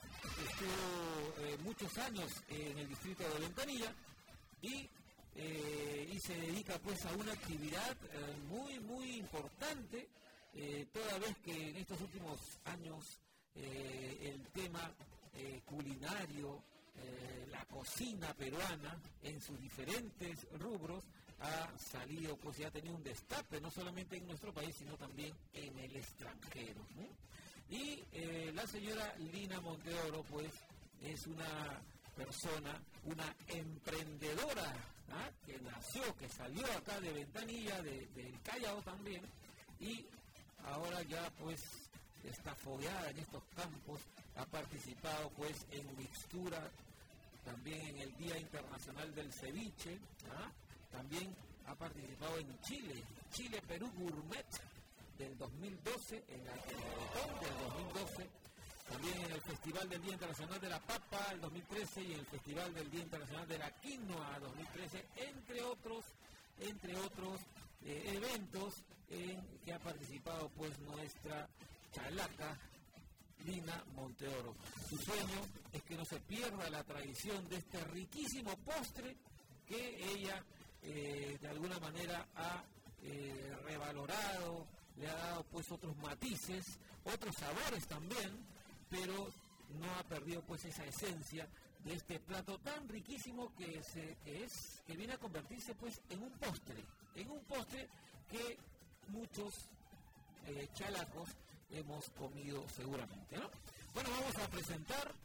[SPEAKER 2] estuvo eh, muchos años en el distrito de Ventanilla y, eh, y se dedica pues a una actividad eh, muy, muy importante. Eh, toda vez que en estos últimos años eh, el tema eh, culinario, eh, la cocina peruana en sus diferentes rubros ha salido, pues ya ha tenido un destape, no solamente en nuestro país, sino también en el extranjero, ¿no? Y eh, la señora Lina Monteoro, pues, es una persona, una emprendedora, ¿ah? Que nació, que salió acá de Ventanilla, de, del Callao también, y ahora ya pues está fogueada en estos campos, ha participado pues en mixtura, también en el Día Internacional del Ceviche, ¿ah? También ha participado en Chile, Chile-Perú Gourmet del dos mil doce, en la Teletón del dos mil doce, también en el Festival del Día Internacional de la Papa el dos mil trece y en el Festival del Día Internacional de la Quinoa dos mil trece, entre otros, entre otros eh, eventos en que ha participado pues nuestra chalaca Lina Monteoro. Su sueño es que no se pierda la tradición de este riquísimo postre que ella eh, de alguna manera ha eh, revalorado, le ha dado pues otros matices, otros sabores también, pero no ha perdido pues esa esencia de este plato tan riquísimo que, se, que es que viene a convertirse pues en un postre, en un postre que muchos eh, chalacos hemos comido seguramente, ¿no? Bueno, vamos a presentar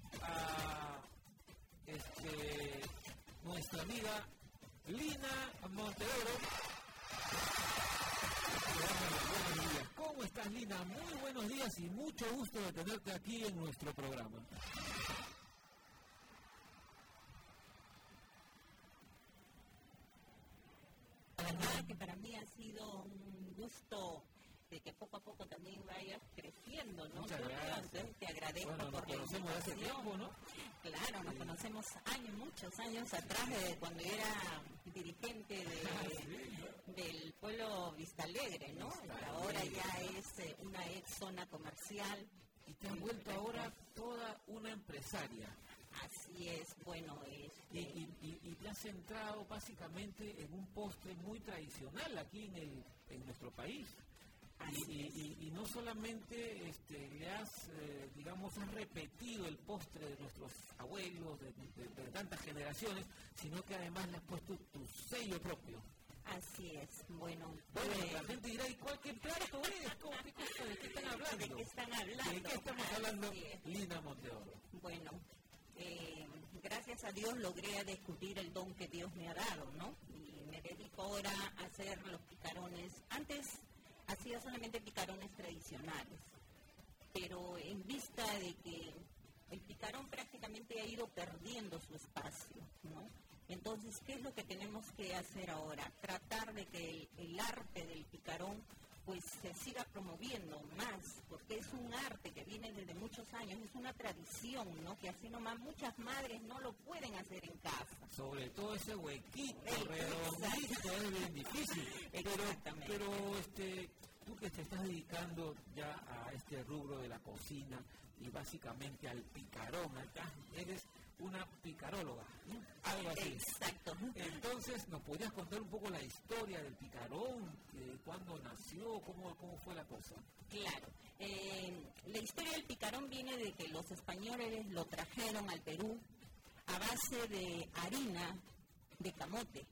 [SPEAKER 2] a este, nuestra amiga Lina Monteoro. Buenos días. ¿Cómo estás, Lina? Muy buenos días y mucho gusto de tenerte aquí en nuestro programa.
[SPEAKER 4] La verdad que para mí ha sido un gusto de que poco a poco también vayas creciendo, ¿no?
[SPEAKER 2] Muchas gracias.
[SPEAKER 4] Entonces, te agradezco
[SPEAKER 2] bueno,
[SPEAKER 4] por
[SPEAKER 2] nos conocemos hace tiempo, ¿no?
[SPEAKER 4] Claro, nos sí. conocemos años, muchos años atrás, de cuando yo era dirigente de, ah, sí. del pueblo Vista Alegre, ¿no? Vista ahora ya es eh, una ex zona comercial.
[SPEAKER 2] Y te has vuelto ahora toda una empresaria.
[SPEAKER 4] Así es, bueno, este...
[SPEAKER 2] y, y, y, y te has centrado básicamente en un postre muy tradicional aquí en, el, en nuestro país. Y, y, y no solamente este, le has, eh, digamos, has repetido el postre de nuestros abuelos, de, de, de tantas generaciones, sino que además le has puesto tu sello propio.
[SPEAKER 4] Así es, bueno.
[SPEAKER 2] Bueno,
[SPEAKER 4] pues,
[SPEAKER 2] la gente dirá, ¿y cuál qué plato es? ¿Cómo, qué cosa, ¿De qué están hablando?
[SPEAKER 4] ¿De qué están hablando?
[SPEAKER 2] ¿De qué estamos hablando,
[SPEAKER 4] Así es.
[SPEAKER 2] Lina Monteoro?
[SPEAKER 4] Bueno, eh, gracias a Dios logré descubrir el don que Dios me ha dado, ¿no? Y me dedico ahora a hacer los picarones. Antes hacía solamente picarones tradicionales, pero en vista de que el picarón prácticamente ha ido perdiendo su espacio, ¿no? Entonces, ¿qué es lo que tenemos que hacer ahora? Tratar de que el, el arte del picarón pues se siga promoviendo más, porque es un arte que viene desde muchos años, es una tradición, ¿no? Que así nomás muchas madres no lo pueden hacer en casa.
[SPEAKER 2] Sobre todo ese huequito
[SPEAKER 4] El-
[SPEAKER 2] redondito es bien difícil. Pero,
[SPEAKER 4] Exactamente.
[SPEAKER 2] pero este, tú que te estás dedicando ya a este rubro de la cocina y básicamente al picarón, acá eres una picaróloga, ¿no? Algo así.
[SPEAKER 4] Exacto.
[SPEAKER 2] Entonces, ¿nos podrías contar un poco la historia del picarón? Eh, ¿Cuándo nació? ¿Cómo, cómo fue la cosa?
[SPEAKER 4] Claro. Eh, la historia del picarón viene de que los españoles lo trajeron al Perú a base de harina de camote.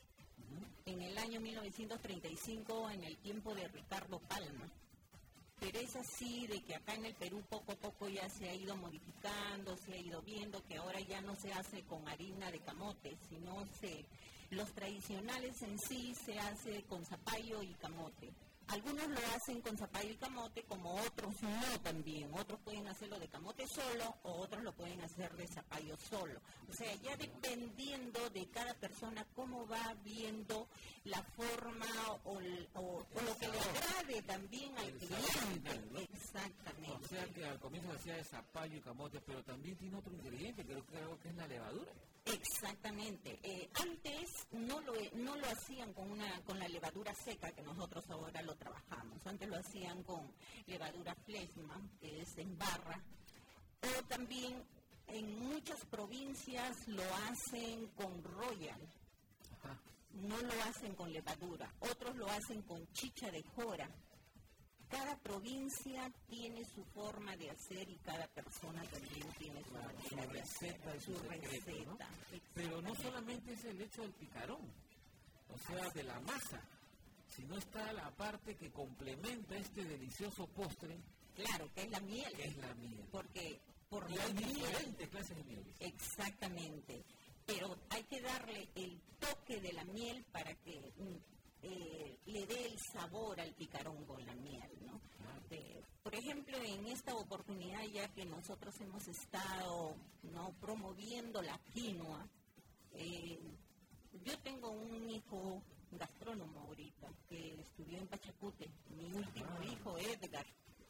[SPEAKER 4] En el año mil novecientos treinta y cinco, en el tiempo de Ricardo Palma. Pero es así de que acá en el Perú poco a poco ya se ha ido modificando, se ha ido viendo que ahora ya no se hace con harina de camote, sino se, los tradicionales en sí se hace con zapallo y camote. Algunos lo hacen con zapallo y camote, como otros no también. Otros pueden hacerlo de camote solo o otros lo pueden hacer de zapallo solo. O sea, ya dependiendo de cada persona cómo va viendo la forma o, o, o lo que le agrade también al
[SPEAKER 2] El
[SPEAKER 4] cliente.
[SPEAKER 2] sabor final, ¿no?
[SPEAKER 4] Exactamente.
[SPEAKER 2] O sea que al comienzo se hacía de zapallo y camote, pero también tiene otro ingrediente, creo, creo que es la levadura.
[SPEAKER 4] Exactamente. Eh, antes no lo, no lo hacían con una con la levadura seca que nosotros ahora lo trabajamos. Antes lo hacían con levadura flesma, que es en barra. O también en muchas provincias lo hacen con royal.
[SPEAKER 2] Ajá.
[SPEAKER 4] No lo hacen con levadura. Otros lo hacen con chicha de jora. Cada provincia tiene su forma de hacer y cada persona también tiene su manera
[SPEAKER 2] Su
[SPEAKER 4] de
[SPEAKER 2] receta
[SPEAKER 4] hacer.
[SPEAKER 2] y su secreto, ¿no? Pero no solamente es el hecho del picarón, o sea, de la masa, sino está la parte que complementa este delicioso postre,
[SPEAKER 4] Claro, que es la miel.
[SPEAKER 2] que es la miel.
[SPEAKER 4] Porque por
[SPEAKER 2] Y
[SPEAKER 4] la
[SPEAKER 2] hay
[SPEAKER 4] miel,
[SPEAKER 2] diferentes clases de mieles.
[SPEAKER 4] exactamente. Pero hay que darle el toque de la miel para que mm, eh, le dé el sabor al picarón con la miel, ¿no? Eh, por ejemplo, en esta oportunidad, ya que nosotros hemos estado, ¿no?, promoviendo la quinoa, eh, yo tengo un hijo gastrónomo ahorita que estudió en Pachacute, mi último hijo, Edgar.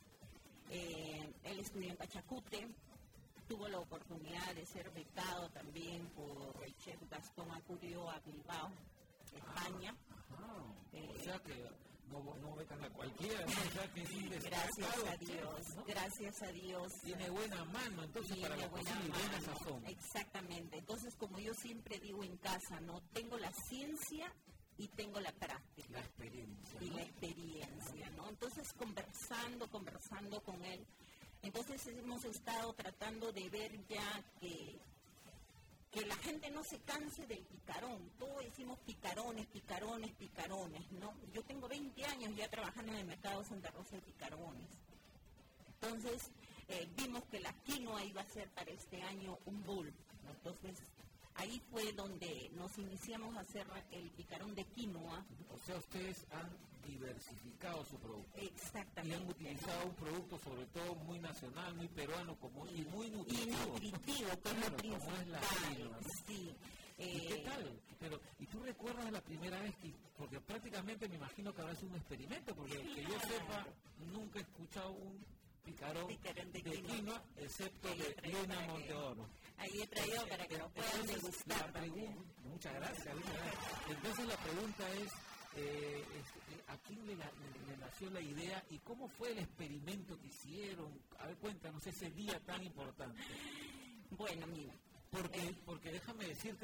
[SPEAKER 4] Eh, él estudió en Pachacute, tuvo la oportunidad de ser becado también por el chef Gastón Acurio a Bilbao, España.
[SPEAKER 2] Ah,
[SPEAKER 4] Eh,
[SPEAKER 2] o sea que no, no becan a cualquiera, ¿no? O sea que es un
[SPEAKER 4] Gracias
[SPEAKER 2] destacado
[SPEAKER 4] a Dios,
[SPEAKER 2] chef, ¿no?
[SPEAKER 4] gracias a Dios.
[SPEAKER 2] Tiene buena mano, entonces,
[SPEAKER 4] Tiene
[SPEAKER 2] para la
[SPEAKER 4] buena
[SPEAKER 2] cocina y buena
[SPEAKER 4] mano.
[SPEAKER 2] sazón.
[SPEAKER 4] Exactamente. Entonces, como yo siempre digo en casa, ¿no? Tengo la ciencia y tengo la práctica.
[SPEAKER 2] La experiencia,
[SPEAKER 4] Y
[SPEAKER 2] ¿no?
[SPEAKER 4] la experiencia, ¿no? Entonces, conversando, conversando con él, entonces hemos estado tratando de ver ya que, que la gente no se canse del picarón. Todos decimos picarones, picarones, picarones, ¿no? Yo tengo veinte años ya trabajando en el mercado Santa Rosa de picarones. Entonces, eh, vimos que la quinoa iba a ser para este año un boom, ¿no? Entonces, ahí fue donde nos iniciamos a hacer el picarón de quinoa.
[SPEAKER 2] O sea, ustedes han diversificado su producto. Y
[SPEAKER 4] Exactamente.
[SPEAKER 2] han utilizado un producto sobre todo muy nacional, muy peruano como, y muy
[SPEAKER 4] Y
[SPEAKER 2] nutritivo.
[SPEAKER 4] nutritivo, que es lo
[SPEAKER 2] Claro, como es la
[SPEAKER 4] principal.
[SPEAKER 2] quinoa, ¿no?
[SPEAKER 4] Sí.
[SPEAKER 2] ¿Y
[SPEAKER 4] Eh,
[SPEAKER 2] qué tal? Pero, ¿y tú recuerdas la primera vez que, porque prácticamente me imagino que habrá sido un experimento, porque que yo sepa, nunca he escuchado un picarón,
[SPEAKER 4] Picarón de
[SPEAKER 2] de
[SPEAKER 4] quinoa.
[SPEAKER 2] quinoa, excepto
[SPEAKER 4] Ahí he
[SPEAKER 2] de
[SPEAKER 4] traído
[SPEAKER 2] Luna
[SPEAKER 4] para que-
[SPEAKER 2] Monteoro.
[SPEAKER 4] Ahí he traído para que lo puedan
[SPEAKER 2] Entonces,
[SPEAKER 4] degustar
[SPEAKER 2] la
[SPEAKER 4] también.
[SPEAKER 2] pregunta, muchas gracias, muchas gracias. Entonces la pregunta es, eh, es, eh, ¿a quién le, la- le- le nació la idea y cómo fue el experimento que hicieron? A ver, cuéntanos ese día tan importante.
[SPEAKER 4] Bueno, mira,
[SPEAKER 2] Porque, porque déjame decirte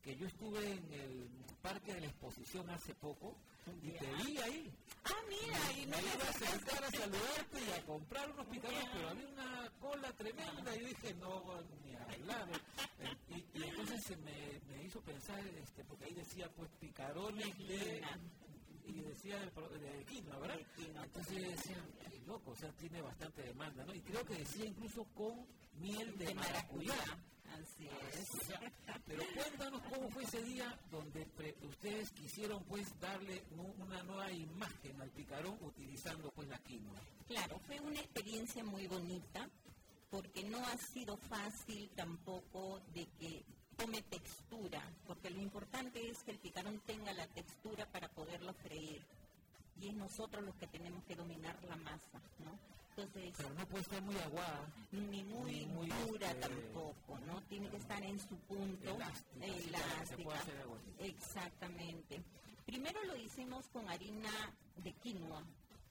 [SPEAKER 2] que yo estuve en el Parque de la Exposición hace poco y te vi ahí.
[SPEAKER 4] Ah, mira, y no
[SPEAKER 2] me
[SPEAKER 4] me
[SPEAKER 2] iba a sentar a saludarte y a comprar unos picarones, pero había una cola tremenda y yo dije, no, ni hablar. Y, y entonces se me, me hizo pensar, este, porque ahí decía, pues, picarones de... y decía de, de quinoa, ¿verdad? De quinoa. Entonces yo decía, qué loco, o sea, tiene bastante demanda, ¿no? Y creo que decía incluso con miel de, de maracuyá. maracuyá.
[SPEAKER 4] Así es.
[SPEAKER 2] O sea, pero cuéntanos cómo fue ese día donde pre- ustedes quisieron, pues, darle un, una nueva imagen al picarón utilizando, pues, la quinoa.
[SPEAKER 4] Claro, fue una experiencia muy bonita, porque no ha sido fácil tampoco de que tome textura, porque lo importante es que el picarón tenga la textura para poderlo freír. Y es nosotros los que tenemos que dominar la masa, ¿no? Entonces,
[SPEAKER 2] pero no puede estar muy aguada.
[SPEAKER 4] Ni muy, ni muy dura este, tampoco, ¿no? Tiene que estar en su punto.
[SPEAKER 2] Elástica.
[SPEAKER 4] elástica. Exactamente. Primero lo hicimos con harina de quinoa,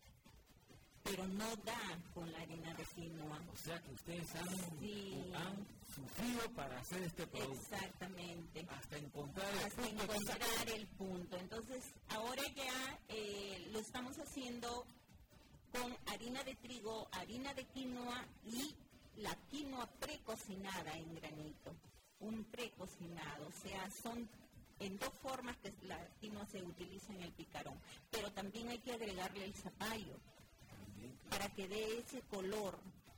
[SPEAKER 4] pero no da con la harina de quinoa.
[SPEAKER 2] O sea que ustedes han,
[SPEAKER 4] sí.
[SPEAKER 2] han sufrido para hacer este producto.
[SPEAKER 4] Exactamente.
[SPEAKER 2] Hasta encontrar el
[SPEAKER 4] Hasta
[SPEAKER 2] punto.
[SPEAKER 4] encontrar el punto. Entonces, ahora ya eh, lo estamos haciendo con harina de trigo, harina de quinoa y la quinoa precocinada en granito. Un precocinado, o sea, son en dos formas que la quinoa se utiliza en el picarón. Pero también hay que agregarle el zapallo para que dé ese color,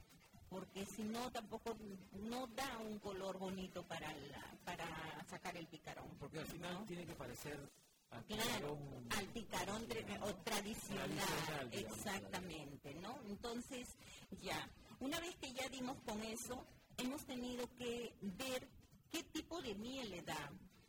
[SPEAKER 4] porque si no tampoco no da un color bonito para la, para sacar el picarón.
[SPEAKER 2] Porque al final, ¿no?, tiene que parecer al
[SPEAKER 4] claro,
[SPEAKER 2] picarón,
[SPEAKER 4] al picarón tra- o tradicional,
[SPEAKER 2] tradicional, digamos,
[SPEAKER 4] exactamente, ¿no? Entonces, ya, una vez que ya dimos con eso, hemos tenido que ver qué tipo de miel le da,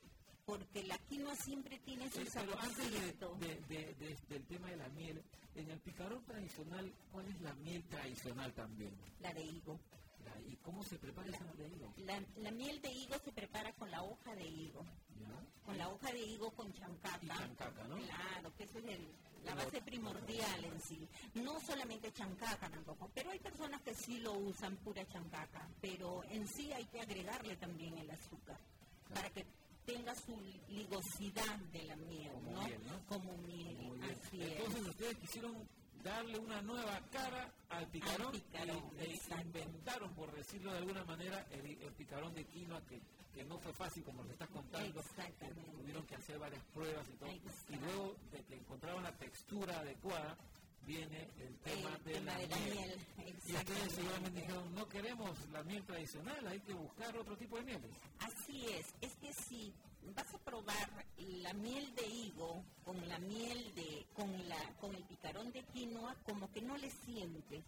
[SPEAKER 4] porque la quinoa siempre tiene su
[SPEAKER 2] sí, pero antes de,
[SPEAKER 4] saborcito.
[SPEAKER 2] de, de, de, del tema de la miel, en el picarón tradicional, ¿cuál es la miel tradicional también?
[SPEAKER 4] La de higo.
[SPEAKER 2] La, ¿Y cómo se prepara esa de higo?
[SPEAKER 4] La, la miel de higo se prepara con la hoja de higo.
[SPEAKER 2] ¿Ya?
[SPEAKER 4] Con la hoja de higo con chancaca.
[SPEAKER 2] Y chancaca, ¿no?
[SPEAKER 4] Claro, que eso es el, la base primordial en sí. No solamente chancaca tampoco, pero hay personas que sí lo usan pura chancaca, pero en sí hay que agregarle también el azúcar, claro, para que tenga su ligosidad de la miel,
[SPEAKER 2] como
[SPEAKER 4] ¿no?
[SPEAKER 2] Miel, ¿no?
[SPEAKER 4] Como miel, así es.
[SPEAKER 2] Entonces ustedes quisieron darle una nueva cara al picarón,
[SPEAKER 4] al picarón
[SPEAKER 2] y, e inventaron, por decirlo de alguna manera, el, el picarón de quinoa, que, que no fue fácil como lo estás contando.
[SPEAKER 4] Exactamente.
[SPEAKER 2] Tuvieron que hacer varias pruebas y todo.
[SPEAKER 4] Exacto.
[SPEAKER 2] Y luego de que encontraron la textura adecuada, viene el tema,
[SPEAKER 4] el
[SPEAKER 2] de,
[SPEAKER 4] tema
[SPEAKER 2] la
[SPEAKER 4] de la
[SPEAKER 2] miel.
[SPEAKER 4] miel.
[SPEAKER 2] Y ustedes seguramente dijeron, no queremos la miel tradicional, hay que buscar otro tipo de mieles.
[SPEAKER 4] Así es, es que si vas a probar la miel de higo con la miel de, con la, con el picarón de quinoa, como que no le sientes,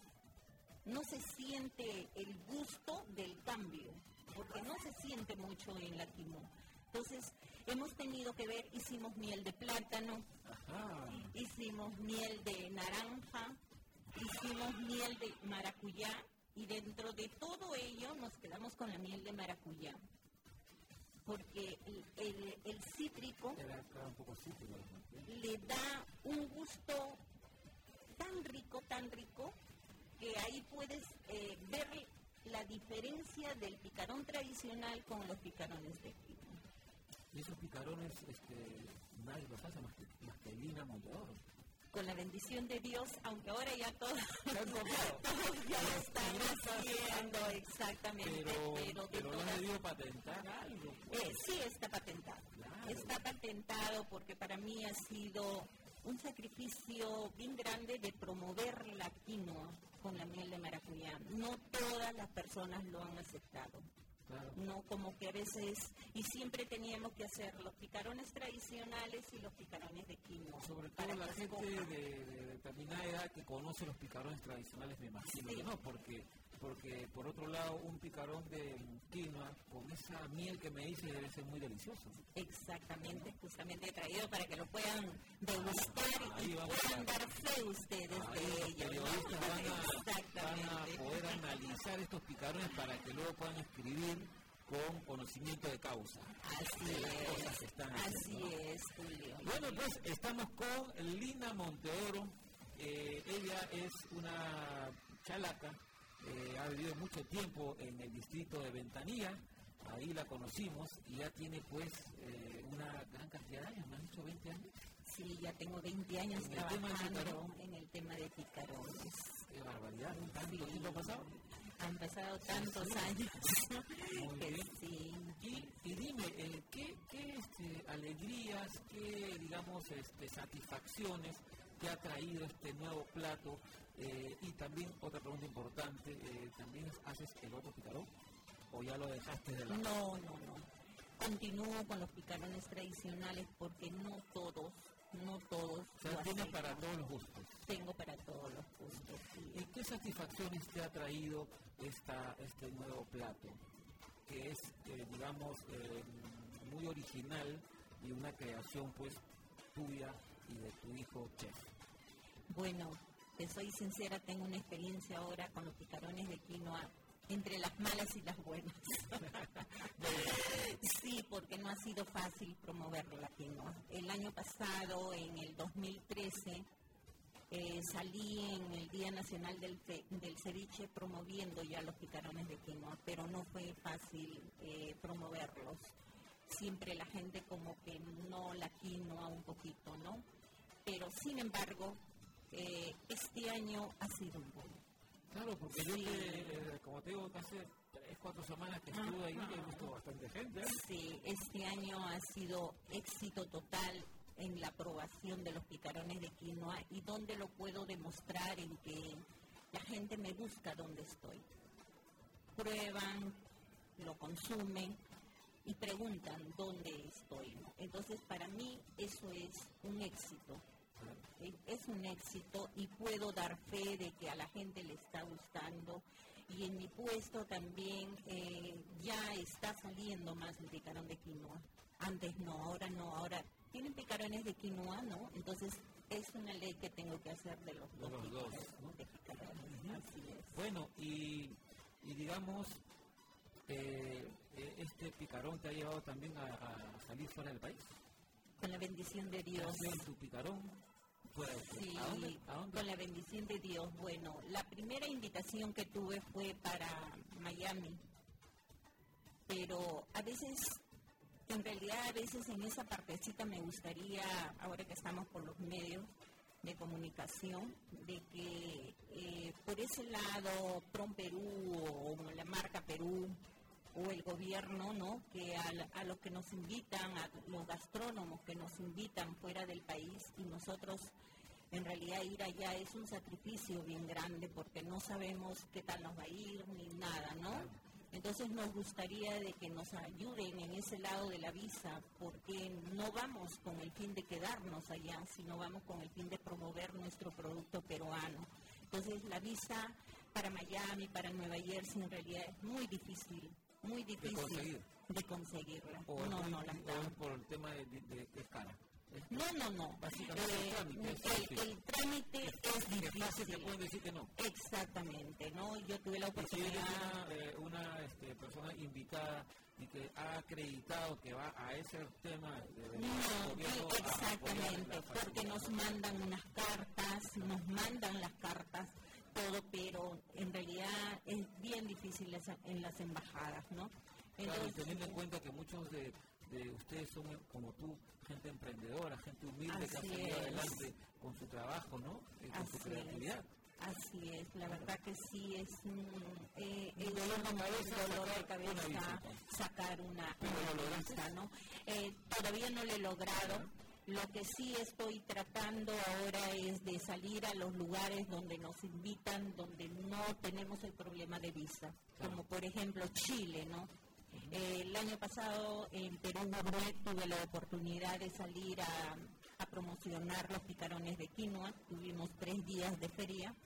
[SPEAKER 4] no se siente el gusto del cambio, porque no se siente mucho en la quinoa. Entonces, hemos tenido que ver, hicimos miel de plátano,
[SPEAKER 2] Ajá.
[SPEAKER 4] hicimos miel de naranja, hicimos miel de maracuyá, y dentro de todo ello nos quedamos con la miel de maracuyá, porque el, el, el cítrico
[SPEAKER 2] Era, era un poco cítrico, ¿no?
[SPEAKER 4] le da un gusto tan rico, tan rico, que ahí puedes eh, ver la diferencia del picarón tradicional con los picarones de quinoa.
[SPEAKER 2] Y esos picarones, este, nadie los hace más que, más que Lina Monteoro.
[SPEAKER 4] Con la bendición de Dios, aunque ahora ya todos,
[SPEAKER 2] todos
[SPEAKER 4] ya lo están haciendo, exactamente.
[SPEAKER 2] Pero,
[SPEAKER 4] pero,
[SPEAKER 2] pero no
[SPEAKER 4] todas,
[SPEAKER 2] han debido patentar algo.
[SPEAKER 4] Eh, sí, está patentado.
[SPEAKER 2] Claro.
[SPEAKER 4] Está patentado porque para mí ha sido un sacrificio bien grande de promover la quinoa con la miel de maracuyá. No todas las personas lo han aceptado.
[SPEAKER 2] Claro.
[SPEAKER 4] No, como que a veces, y siempre teníamos que hacer los picarones tradicionales y los picarones de quinoa.
[SPEAKER 2] Sobre todo la gente de, de, de determinada edad que conoce los picarones tradicionales, me imagino,
[SPEAKER 4] sí,
[SPEAKER 2] que no, porque, porque por otro lado un picarón de quinoa con esa miel que me dice debe ser muy delicioso.
[SPEAKER 4] Exactamente, justamente he traído para que lo puedan degustar
[SPEAKER 2] ah,
[SPEAKER 4] y puedan
[SPEAKER 2] a
[SPEAKER 4] dar fe ustedes
[SPEAKER 2] ahí
[SPEAKER 4] de
[SPEAKER 2] los
[SPEAKER 4] ello.
[SPEAKER 2] periodistas
[SPEAKER 4] ¿no?
[SPEAKER 2] van, a,
[SPEAKER 4] Exactamente.
[SPEAKER 2] van a poder analizar estos picarones para que luego puedan escribir con conocimiento de causa.
[SPEAKER 4] Así
[SPEAKER 2] es,
[SPEAKER 4] es,
[SPEAKER 2] están
[SPEAKER 4] así
[SPEAKER 2] haciendo, ¿no?
[SPEAKER 4] es, Julio.
[SPEAKER 2] Bueno, pues estamos con Lina Monteoro. Eh, ella es una chalaca, eh, ha vivido mucho tiempo en el distrito de Ventanilla ahí la conocimos y ya tiene pues eh, una gran cantidad de años, ¿me han dicho veinte años?
[SPEAKER 4] Sí, ya tengo veinte años
[SPEAKER 2] ¿En
[SPEAKER 4] trabajando en el tema de picarones.
[SPEAKER 2] ¡Qué barbaridad! ¿Tanto tiempo ha pasado?
[SPEAKER 4] Han pasado tantos sí, años.
[SPEAKER 2] Muy
[SPEAKER 4] que
[SPEAKER 2] bien.
[SPEAKER 4] Sí.
[SPEAKER 2] Y, y dime, eh, ¿qué, qué este, alegrías, qué, digamos, este, satisfacciones te ha traído este nuevo plato? Eh, y también, otra pregunta importante, eh, ¿también haces el otro picarón? ¿O ya lo dejaste de lado?
[SPEAKER 4] No, no, no. Continúo con los picarones tradicionales porque no todos, no todos.
[SPEAKER 2] O sea, tienes para todos los gustos.
[SPEAKER 4] Tengo para todos los gustos. Sí.
[SPEAKER 2] ¿Y qué satisfacciones te ha traído esta, este nuevo plato? Que es, eh, digamos, eh, muy original y una creación, pues, tuya y de tu hijo chef.
[SPEAKER 4] Bueno, te soy sincera, tengo una experiencia ahora con los picarones de quinoa entre las malas y las buenas. Sí, porque no ha sido fácil promover la quinoa. El año pasado, en el dos mil trece, eh, salí en el Día Nacional del, Ce- del Ceviche promoviendo ya los picarones de quinoa, pero no fue fácil eh, promoverlos. Siempre la gente como que no la quinoa un poquito, ¿no? Pero sin embargo, eh, este año ha sido un boom.
[SPEAKER 2] Claro, porque
[SPEAKER 4] Sí.
[SPEAKER 2] yo, te, eh, como te digo, hace tres, cuatro semanas que estuve ahí y he visto bastante gente. ¿eh?
[SPEAKER 4] Sí, este año ha sido éxito total en la aprobación de los picarones de quinoa y donde lo puedo demostrar en que la gente me busca donde estoy. Prueban, lo consumen y preguntan dónde estoy, ¿no? Entonces, para mí eso es un éxito. Es un éxito y puedo dar fe de que a la gente le está gustando y en mi puesto también eh, ya está saliendo más el picarón de quinoa. Antes no, ahora no, ahora tienen picarones de quinoa, ¿no? Entonces es una ley que tengo que hacer de los,
[SPEAKER 2] De
[SPEAKER 4] dos,
[SPEAKER 2] los
[SPEAKER 4] tipos
[SPEAKER 2] dos,
[SPEAKER 4] de,
[SPEAKER 2] ¿no?
[SPEAKER 4] de picarones.
[SPEAKER 2] Ujú.
[SPEAKER 4] Así es.
[SPEAKER 2] Bueno, y, y digamos, eh, eh, este picarón te ha llevado también a, a salir fuera del país.
[SPEAKER 4] Con la bendición de Dios.
[SPEAKER 2] ¿Has sido tu picarón? Fuera del país.
[SPEAKER 4] Sí,
[SPEAKER 2] ¿A dónde? ¿A dónde?
[SPEAKER 4] con la bendición de Dios. Bueno, la primera invitación que tuve fue para Miami, pero a veces, en realidad a veces en esa partecita me gustaría, ahora que estamos por los medios de comunicación, de que eh, por ese lado Prom Perú o la marca Perú o el gobierno, ¿no? Que a, la- a los que nos invitan, a los gastrónomos que nos invitan fuera del país y nosotros en realidad ir allá es un sacrificio bien grande porque no sabemos qué tal nos va a ir ni nada, ¿no? Entonces nos gustaría de que nos ayuden en ese lado de la visa porque no vamos con el fin de quedarnos allá, sino vamos con el fin de promover nuestro producto peruano. Entonces la visa para Miami, para Nueva Jersey en realidad es muy difícil. Muy difícil
[SPEAKER 2] conseguir.
[SPEAKER 4] de conseguirla.
[SPEAKER 2] ¿O es
[SPEAKER 4] no,
[SPEAKER 2] muy-
[SPEAKER 4] no la
[SPEAKER 2] o es
[SPEAKER 4] dan.
[SPEAKER 2] por el tema de, de, de que es cara? Es-
[SPEAKER 4] No, no, no.
[SPEAKER 2] Básicamente el
[SPEAKER 4] Eh,
[SPEAKER 2] trámite es
[SPEAKER 4] el,
[SPEAKER 2] fácil.
[SPEAKER 4] el trámite es
[SPEAKER 2] que fácil te
[SPEAKER 4] difícil.
[SPEAKER 2] pueden decir que no.
[SPEAKER 4] Exactamente, ¿no? Yo tuve la
[SPEAKER 2] Y si eres
[SPEAKER 4] oportunidad.
[SPEAKER 2] una, eh, una este, persona invitada y que ha acreditado que va a ese tema de venir al
[SPEAKER 4] No,
[SPEAKER 2] gobierno
[SPEAKER 4] sí,
[SPEAKER 2] a apoyar
[SPEAKER 4] exactamente,
[SPEAKER 2] la
[SPEAKER 4] porque
[SPEAKER 2] facilidad.
[SPEAKER 4] nos mandan unas cartas, nos mandan las cartas, todo, pero en realidad es bien difícil esa- en las embajadas, ¿no?
[SPEAKER 2] Claro, y
[SPEAKER 4] Entonces,
[SPEAKER 2] teniendo en cuenta que muchos de, de ustedes son, como tú, gente emprendedora, gente humilde que ha
[SPEAKER 4] Así
[SPEAKER 2] salido
[SPEAKER 4] es.
[SPEAKER 2] adelante con su trabajo, ¿no? Y con su
[SPEAKER 4] Así
[SPEAKER 2] creatividad.
[SPEAKER 4] es, así es, la verdad que sí es un eh, es
[SPEAKER 2] Un dolor de
[SPEAKER 4] un
[SPEAKER 2] cabeza
[SPEAKER 4] dolor de
[SPEAKER 2] sacar una
[SPEAKER 4] cabeza
[SPEAKER 2] visita.
[SPEAKER 4] sacar una,
[SPEAKER 2] ¿Pero
[SPEAKER 4] una
[SPEAKER 2] lo lograste?
[SPEAKER 4] vista, ¿no? Eh, todavía no lo he logrado. Lo que sí estoy tratando ahora es de salir a los lugares donde nos invitan, donde no tenemos el problema de visa, como por ejemplo Chile, ¿no? Eh, el año pasado en Perú tuve la oportunidad de salir a, a promocionar los picarones de quinoa. Tuvimos tres días de feria.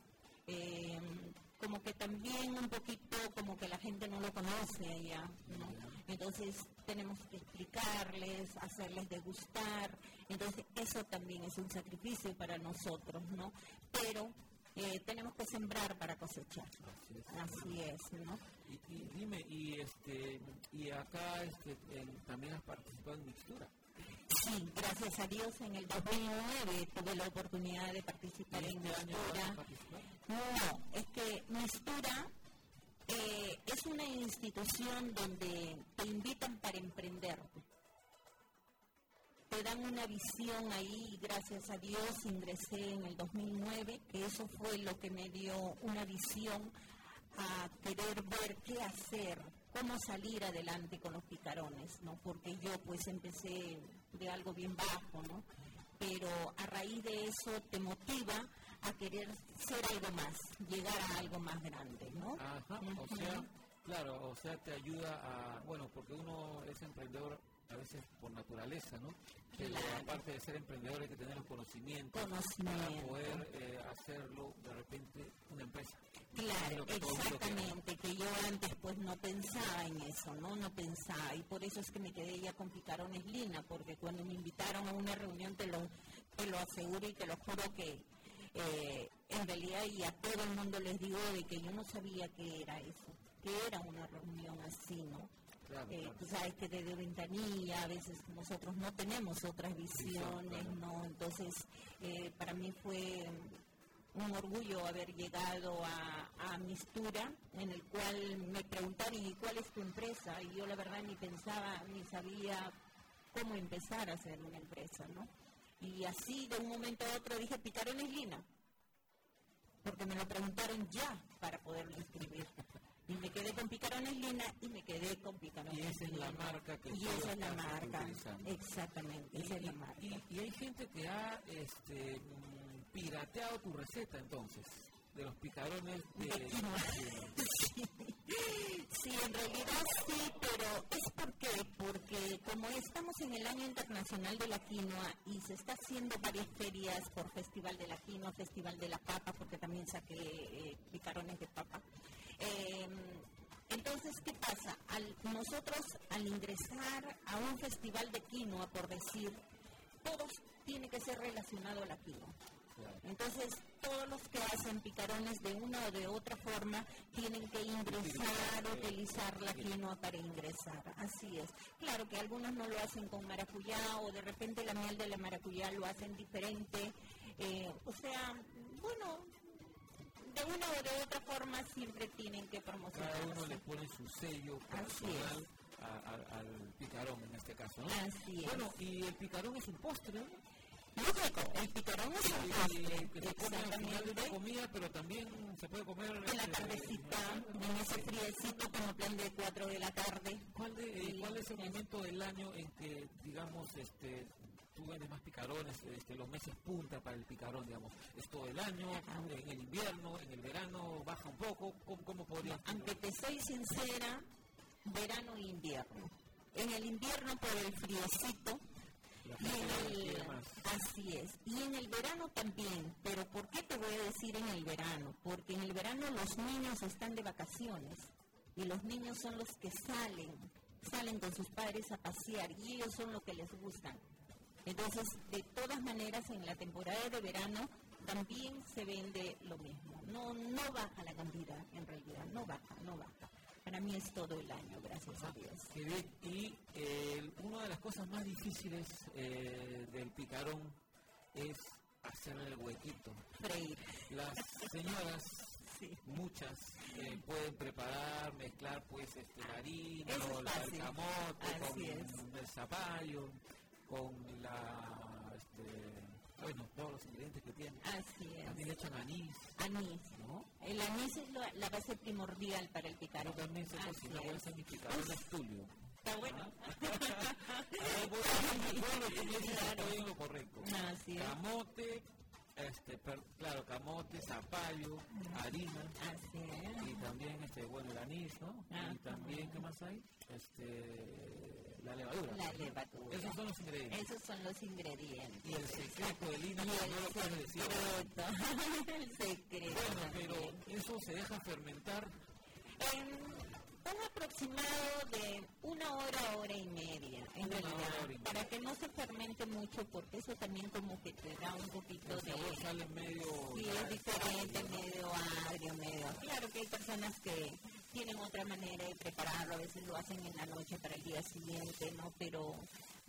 [SPEAKER 4] Eh, como que también un poquito como que la gente no lo conoce allá, ¿no? Entonces tenemos que explicarles, hacerles degustar. Entonces eso también es un sacrificio para nosotros, ¿no? Pero eh, tenemos que sembrar para cosechar.
[SPEAKER 2] Así es.
[SPEAKER 4] Así es, ¿no?
[SPEAKER 2] Y, y dime, y este y acá este, en- también has participado en mixtura.
[SPEAKER 4] Sí, gracias a Dios en el dos mil nueve tuve la oportunidad de participar
[SPEAKER 2] ¿Y
[SPEAKER 4] en
[SPEAKER 2] este año vas a
[SPEAKER 4] Mistura.
[SPEAKER 2] participar?
[SPEAKER 4] No, es que Mistura eh, es es una institución donde te invitan para emprender. Te dan una visión ahí, gracias a Dios ingresé en el dos mil nueve, que eso fue lo que me dio una visión a querer ver qué hacer, cómo salir adelante con los picarones, ¿no? Porque yo pues empecé de algo bien bajo, ¿no? Pero a raíz de eso te motiva a querer ser algo más, llegar a algo más grande, ¿no?
[SPEAKER 2] Ajá, uh-huh. O sea, claro, o sea, te ayuda a, bueno, porque uno es emprendedor a veces por naturaleza, ¿no? Pero
[SPEAKER 4] claro.
[SPEAKER 2] Aparte de ser emprendedor hay que tener los conocimientos
[SPEAKER 4] Conocimiento.
[SPEAKER 2] para poder eh, hacerlo de repente una empresa.
[SPEAKER 4] Claro,
[SPEAKER 2] que
[SPEAKER 4] exactamente, que yo antes pues no pensaba en eso, ¿no? No pensaba, y por eso es que me quedé ya con Picarones Lina, porque cuando me invitaron a una reunión te lo, te lo aseguro y te lo juro que eh, en realidad y a todo el mundo les digo de que yo no sabía qué era eso, qué era una reunión así, ¿no?
[SPEAKER 2] Claro,
[SPEAKER 4] eh,
[SPEAKER 2] claro.
[SPEAKER 4] Tú sabes que desde ventanilla a veces nosotros no tenemos otras visiones,
[SPEAKER 2] claro.
[SPEAKER 4] ¿no? Entonces, eh, para mí fue un orgullo haber llegado a, a Mistura, en el cual me preguntaron, ¿y cuál es tu empresa? Y yo la verdad ni pensaba, ni sabía cómo empezar a hacer una empresa, ¿no? Y así de un momento a otro dije, Picarones Lina, porque me lo preguntaron ya para poderlo inscribir. Y me quedé con Picarones Lina y me quedé con Picarones Lina.
[SPEAKER 2] Y esa es la marca que
[SPEAKER 4] Y esa es la marca, exactamente,
[SPEAKER 2] y,
[SPEAKER 4] esa es la
[SPEAKER 2] y,
[SPEAKER 4] marca.
[SPEAKER 2] Y, y hay gente que ha este, pirateado tu receta, entonces, de los picarones de...
[SPEAKER 4] de sí. sí, en realidad sí, pero ¿es por qué? Porque como estamos en el Año Internacional de la Quinoa y se está haciendo varias ferias por Festival de la Quinoa, Festival de la Papa, porque también saqué eh, picarones de papa, Eh, entonces, ¿qué pasa? Al, nosotros, al ingresar a un festival de quinoa, por decir, todos tiene que ser relacionado a la quinoa. Entonces, todos los que hacen picarones de una o de otra forma tienen que ingresar, utilizar la quinoa para ingresar. Así es. Claro que algunos no lo hacen con maracuyá o de repente la miel de la maracuyá lo hacen diferente. Eh, o sea, bueno... de una o de otra forma siempre tienen que promocionar.
[SPEAKER 2] Cada uno le pone su sello personal a, a, al picarón en este caso, ¿no?
[SPEAKER 4] Así es.
[SPEAKER 2] Bueno, y el picarón es un postre, ¿no?
[SPEAKER 4] Lógico, el picarón es un postre.
[SPEAKER 2] Que se come al final de una comida, pero también se puede comer...
[SPEAKER 4] En la tardecita, en ese friecito como plan de cuatro de la tarde.
[SPEAKER 2] ¿Cuál, de, eh, ¿cuál es el momento del año en que, digamos, este... tú vendes más picarones, este, los meses punta para el picarón, digamos? ¿Es todo el año, en el invierno, en el verano, baja un poco? ¿Cómo, cómo podría?
[SPEAKER 4] Aunque te soy sincera, verano e invierno. En el invierno por el friecito, y en el, así es. Y en el verano también, pero ¿por qué te voy a decir en el verano? Porque en el verano los niños están de vacaciones y los niños son los que salen, salen con sus padres a pasear y ellos son los que les gustan. Entonces, de todas maneras, en la temporada de verano también se vende lo mismo. No, no baja la cantidad, en realidad, no baja, no baja. Para mí es todo el año, gracias a Dios.
[SPEAKER 2] Qué bien. Y eh, una de las cosas más difíciles eh, del picarón es hacerle el huequito.
[SPEAKER 4] Freír.
[SPEAKER 2] Las señoras,
[SPEAKER 4] sí.
[SPEAKER 2] muchas, eh, pueden preparar, mezclar pues este, la harina,
[SPEAKER 4] es
[SPEAKER 2] o la, el camote,
[SPEAKER 4] así
[SPEAKER 2] con
[SPEAKER 4] es.
[SPEAKER 2] el zapallo, con la, este, bueno, todos los ingredientes que tiene.
[SPEAKER 4] Así es.
[SPEAKER 2] También le echan anís.
[SPEAKER 4] Anís, ¿no? El anís es la, la base primordial para el picarón.
[SPEAKER 2] Yo también sé cocinar, voy a hacer mi picarón de Tulio.
[SPEAKER 4] Está bueno.
[SPEAKER 2] Bueno, tú me dices, estoy en lo correcto.
[SPEAKER 4] Así es.
[SPEAKER 2] Camote, este, per, claro, camote, zapallo, harina.
[SPEAKER 4] Así es.
[SPEAKER 2] Y también, este, bueno, el anís, ¿no?
[SPEAKER 4] Ah,
[SPEAKER 2] y también, ¿qué más hay? Este, la levadura.
[SPEAKER 4] La levadura.
[SPEAKER 2] Esos son los ingredientes.
[SPEAKER 4] Esos son los ingredientes.
[SPEAKER 2] Y el secreto de Lina,
[SPEAKER 4] y
[SPEAKER 2] no
[SPEAKER 4] el
[SPEAKER 2] lo puedes decir.
[SPEAKER 4] secreto. el secreto.
[SPEAKER 2] Bueno, pero eso se deja fermentar.
[SPEAKER 4] En un aproximado de una hora, hora y media, en
[SPEAKER 2] Una
[SPEAKER 4] realidad,
[SPEAKER 2] hora y media.
[SPEAKER 4] para que no se fermente mucho, porque eso también como que te da un poquito
[SPEAKER 2] El
[SPEAKER 4] de...
[SPEAKER 2] sabor sale medio...
[SPEAKER 4] Sí, es diferente, medio agrio, medio... Claro que hay personas que tienen otra manera de prepararlo, a veces lo hacen en la noche para el día siguiente, ¿no? Pero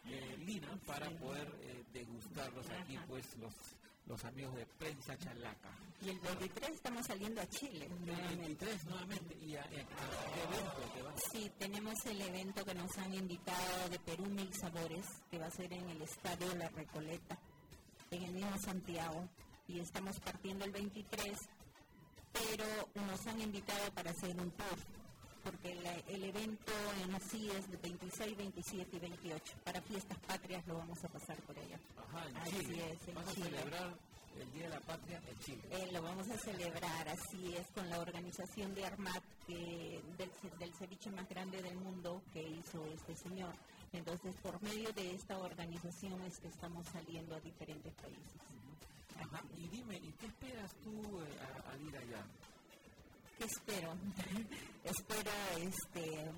[SPEAKER 2] eh, Lina, para
[SPEAKER 4] sí.
[SPEAKER 2] poder eh, degustarlos aquí,
[SPEAKER 4] Ajá.
[SPEAKER 2] pues, los, los amigos de Prensa Chalaca.
[SPEAKER 4] Y el veintitrés estamos saliendo a Chile.
[SPEAKER 2] El veintitrés nuevamente, y a, a, a qué evento que va.
[SPEAKER 4] Sí, tenemos el evento que nos han invitado de Perú Mil Sabores, que va a ser en el Estadio La Recoleta, en el mismo Santiago, y estamos partiendo el veintitrés, pero nos han invitado para hacer un tour, porque la, el evento en sí es de veintiséis, veintisiete y veintiocho. Para Fiestas Patrias lo vamos a pasar por allá.
[SPEAKER 2] Ajá, en
[SPEAKER 4] Así
[SPEAKER 2] Chile.
[SPEAKER 4] es, en
[SPEAKER 2] Vas
[SPEAKER 4] Chile.
[SPEAKER 2] a celebrar el Día de la Patria en Chile.
[SPEAKER 4] Eh, lo vamos a celebrar, así es, con la organización de Armat, que, del, del ceviche más grande del mundo que hizo este señor. Entonces, por medio de esta organización es que estamos saliendo a diferentes países.
[SPEAKER 2] Ajá, y dime, ¿y qué esperas tú eh, a- al ir allá?
[SPEAKER 4] ¿Qué espero? Espero este,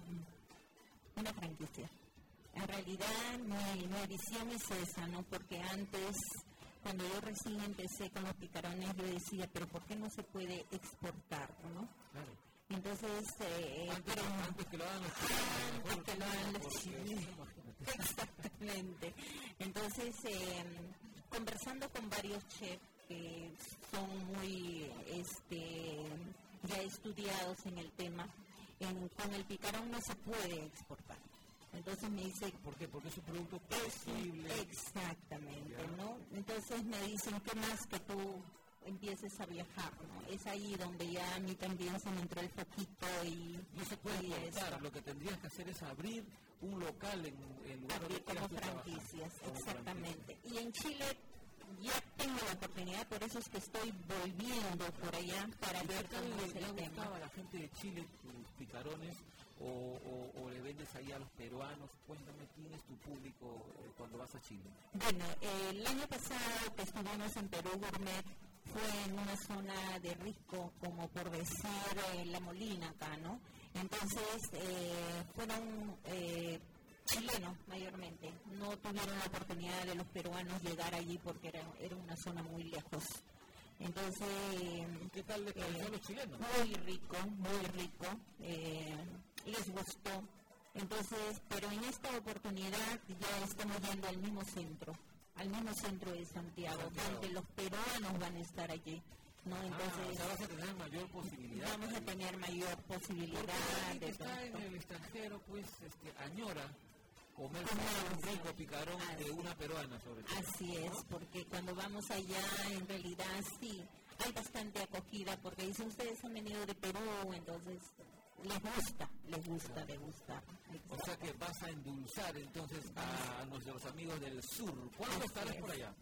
[SPEAKER 4] una franquicia. En realidad, mi, mi visión es esa, ¿no? Porque antes, cuando yo recién empecé con los picarones, yo decía, pero ¿por qué no se puede exportar, no?
[SPEAKER 2] Claro.
[SPEAKER 4] Entonces, eh,
[SPEAKER 2] Antes,
[SPEAKER 4] pero,
[SPEAKER 2] antes que lo hagan los chilenos.
[SPEAKER 4] antes que lo hagan los
[SPEAKER 2] porque,
[SPEAKER 4] chilenos.
[SPEAKER 2] imagínate.
[SPEAKER 4] Exactamente. Entonces, eh, conversando con varios chefs que son muy este, ya estudiados en el tema, en, con el picarón no se puede exportar. Entonces me dice,
[SPEAKER 2] ¿Por qué? Porque es un producto
[SPEAKER 4] es
[SPEAKER 2] posible.
[SPEAKER 4] exactamente,
[SPEAKER 2] Ya.
[SPEAKER 4] ¿no? Entonces me dicen, ¿qué más que tú empieces a viajar, ¿no? Es ahí donde ya a mí también se me entró el foquito y...
[SPEAKER 2] No se puede
[SPEAKER 4] y
[SPEAKER 2] exportar.
[SPEAKER 4] eso.
[SPEAKER 2] Lo que tendrías que hacer es abrir un local en el lugar donde
[SPEAKER 4] Abrir como
[SPEAKER 2] quieras tú trabajar.
[SPEAKER 4] franquicias,
[SPEAKER 2] Como
[SPEAKER 4] exactamente. Y en Chile ya tengo la oportunidad, por eso es que estoy volviendo por allá para
[SPEAKER 2] ¿Y qué
[SPEAKER 4] ver
[SPEAKER 2] tal
[SPEAKER 4] cómo
[SPEAKER 2] le,
[SPEAKER 4] es
[SPEAKER 2] le
[SPEAKER 4] el
[SPEAKER 2] ha
[SPEAKER 4] tema.
[SPEAKER 2] gustado a la gente de Chile tus picarones o, o, o le vendes ahí a los peruanos? Cuéntame, ¿quién es tu público eh, cuando vas a Chile?
[SPEAKER 4] Bueno, eh, el año pasado que estuvimos en Perú Gourmet fue en una zona de Risco, como por decir eh, La Molina acá, ¿no? Entonces, eh, fueron eh, chilenos mayormente. No tuvieron la oportunidad de los peruanos llegar allí porque era, era una zona muy lejos. Entonces,
[SPEAKER 2] ¿Y qué tal le pareció
[SPEAKER 4] eh,
[SPEAKER 2] a los chilenos?
[SPEAKER 4] muy rico, muy rico. Eh, les gustó. Entonces, pero en esta oportunidad ya estamos yendo al mismo centro, al mismo centro de Santiago,
[SPEAKER 2] Santiago.
[SPEAKER 4] donde los peruanos van a estar allí, ¿no?
[SPEAKER 2] Ah,
[SPEAKER 4] Entonces,
[SPEAKER 2] o sea, vas a tener mayor posibilidad.
[SPEAKER 4] vamos a tener mayor
[SPEAKER 2] Porque
[SPEAKER 4] posibilidad
[SPEAKER 2] alguien que
[SPEAKER 4] de
[SPEAKER 2] está en
[SPEAKER 4] todo.
[SPEAKER 2] el extranjero, pues, este, añora comer
[SPEAKER 4] Comer,
[SPEAKER 2] un
[SPEAKER 4] sí.
[SPEAKER 2] rico picarón
[SPEAKER 4] Así
[SPEAKER 2] de una peruana, sobre todo.
[SPEAKER 4] Así es, porque cuando vamos allá, en realidad sí, hay bastante acogida, porque dicen, ustedes han venido de Perú, entonces les gusta, les gusta, les gusta.
[SPEAKER 2] O sea que vas a endulzar entonces a nuestros amigos del sur. ¿Cuándo
[SPEAKER 4] Así
[SPEAKER 2] estarás
[SPEAKER 4] es.
[SPEAKER 2] por allá?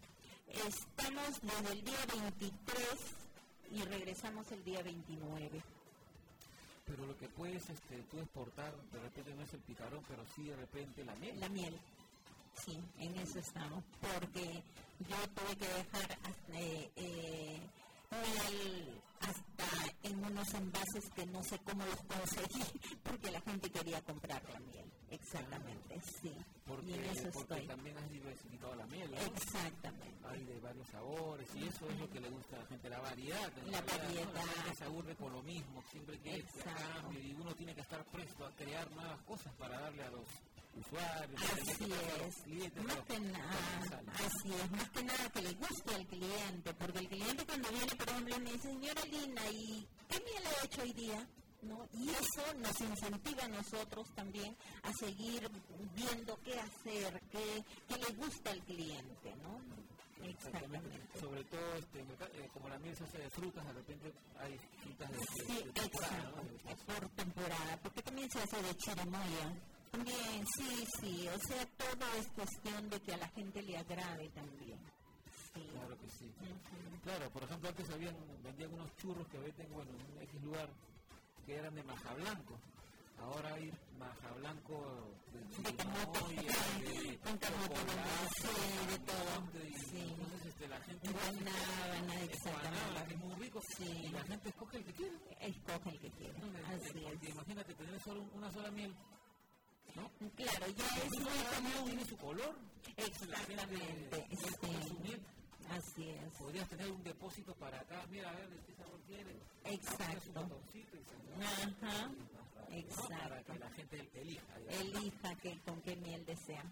[SPEAKER 4] Estamos desde el día veintitrés y regresamos el día veintinueve.
[SPEAKER 2] Pero lo que puedes este, tú exportar, de repente no es el picarón, pero sí de repente la miel.
[SPEAKER 4] La miel, sí, en eso estamos, porque yo tuve que dejar hasta, eh, eh, miel hasta en unos envases que no sé cómo los conseguí, porque la gente quería comprar la miel, exactamente, sí,
[SPEAKER 2] Porque,
[SPEAKER 4] y en eso
[SPEAKER 2] porque
[SPEAKER 4] estoy.
[SPEAKER 2] también has diversificado la miel, ¿no?
[SPEAKER 4] Exactamente.
[SPEAKER 2] Hay de varios sabores y eso es lo que le gusta a la gente, la variedad. en
[SPEAKER 4] La
[SPEAKER 2] realidad, ¿no?
[SPEAKER 4] variedad.
[SPEAKER 2] La gente se aburre con lo mismo, siempre quiere
[SPEAKER 4] Exacto.
[SPEAKER 2] cambio y uno tiene que estar presto a crear nuevas cosas para darle a los usuarios,
[SPEAKER 4] Así
[SPEAKER 2] a los
[SPEAKER 4] es,
[SPEAKER 2] clientes, a
[SPEAKER 4] más
[SPEAKER 2] los
[SPEAKER 4] que nada,
[SPEAKER 2] comensales.
[SPEAKER 4] así es, más que nada que le guste al cliente, porque el cliente cuando viene, por ejemplo, me dice, señora Lina, ¿y qué miel ha hecho hoy día? ¿No? Y eso nos incentiva a nosotros también a seguir viendo qué hacer, qué, qué le gusta al cliente, ¿no? Exactamente.
[SPEAKER 2] Sobre todo, este, en el ca- eh, como la miel se hace de frutas, de repente hay frutas de, de,
[SPEAKER 4] Sí,
[SPEAKER 2] de temporada, ¿no?
[SPEAKER 4] exacto, por temporada, porque también se hace de chirimoya. También, sí, sí, o sea, todo es cuestión de que a la gente le agrade también. Sí.
[SPEAKER 2] Claro que sí.
[SPEAKER 4] Ujú.
[SPEAKER 2] Claro, por ejemplo, antes habían, vendían unos churros que venden, bueno, en un X lugar, que eran de maja blanco. Ahora hay maja blanco de chirimoya, de
[SPEAKER 4] Con camote,
[SPEAKER 2] chocolate,
[SPEAKER 4] sí, de todo.
[SPEAKER 2] y
[SPEAKER 4] Sí.
[SPEAKER 2] entonces este, la gente
[SPEAKER 4] Guanábana,
[SPEAKER 2] es guanábana, que es
[SPEAKER 4] exactamente.
[SPEAKER 2] muy rico,
[SPEAKER 4] Sí.
[SPEAKER 2] y la gente escoge el que quiere.
[SPEAKER 4] Escoge el que quiera. Así
[SPEAKER 2] Porque
[SPEAKER 4] es.
[SPEAKER 2] imagínate tener solo una sola miel, ¿no?
[SPEAKER 4] Claro, ya es
[SPEAKER 2] Incluso
[SPEAKER 4] muy
[SPEAKER 2] cada miel
[SPEAKER 4] común.
[SPEAKER 2] tiene su color.
[SPEAKER 4] Exactamente,
[SPEAKER 2] La gente escoge su
[SPEAKER 4] sí.
[SPEAKER 2] miel.
[SPEAKER 4] Así es.
[SPEAKER 2] Podrías tener un depósito para acá, mira, a ver de qué sabor quiere.
[SPEAKER 4] Exacto.
[SPEAKER 2] Pones un botoncito y se-
[SPEAKER 4] Ajá.
[SPEAKER 2] ¿no? Para
[SPEAKER 4] Exacto.
[SPEAKER 2] que la gente elija. digamos.
[SPEAKER 4] Elija que, con qué miel desea.
[SPEAKER 2] Muy bien,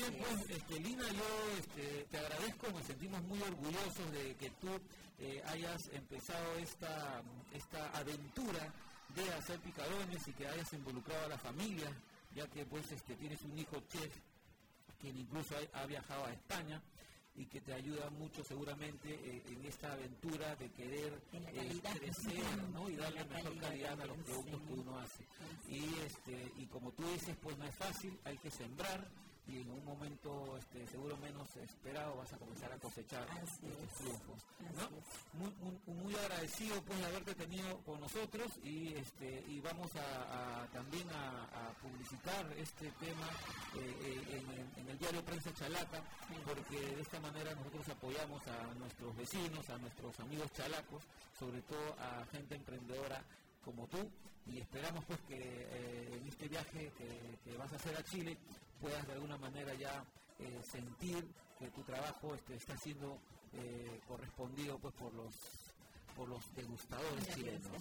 [SPEAKER 2] bien, pues, este, Lina, yo este, te agradezco, nos sentimos muy orgullosos de que tú eh, hayas empezado esta, esta aventura de hacer picarones y que hayas involucrado a la familia, ya que pues este, tienes un hijo chef quien incluso ha, ha viajado a España y que te ayuda mucho seguramente eh, en esta aventura de querer eh, crecer, ¿no? Y darle mejor calidad a los productos que uno hace. Y este y como tú dices, pues no es fácil, hay que sembrar y en un momento este, seguro menos esperado vas a comenzar a cosechar estos triunfos, ¿no? Muy, muy, muy agradecido pues de haberte tenido con nosotros y este y vamos a, a también a, a publicitar este tema eh, en, en, en el diario Prensa Chalaca, porque de esta manera nosotros apoyamos a nuestros vecinos, a nuestros amigos chalacos, sobre todo a gente emprendedora como tú, y esperamos pues que eh, en este viaje que, que vas a hacer a Chile puedas de alguna manera ya eh, sentir que tu trabajo este, está siendo eh, correspondido pues por los por los degustadores chilenos, ¿no?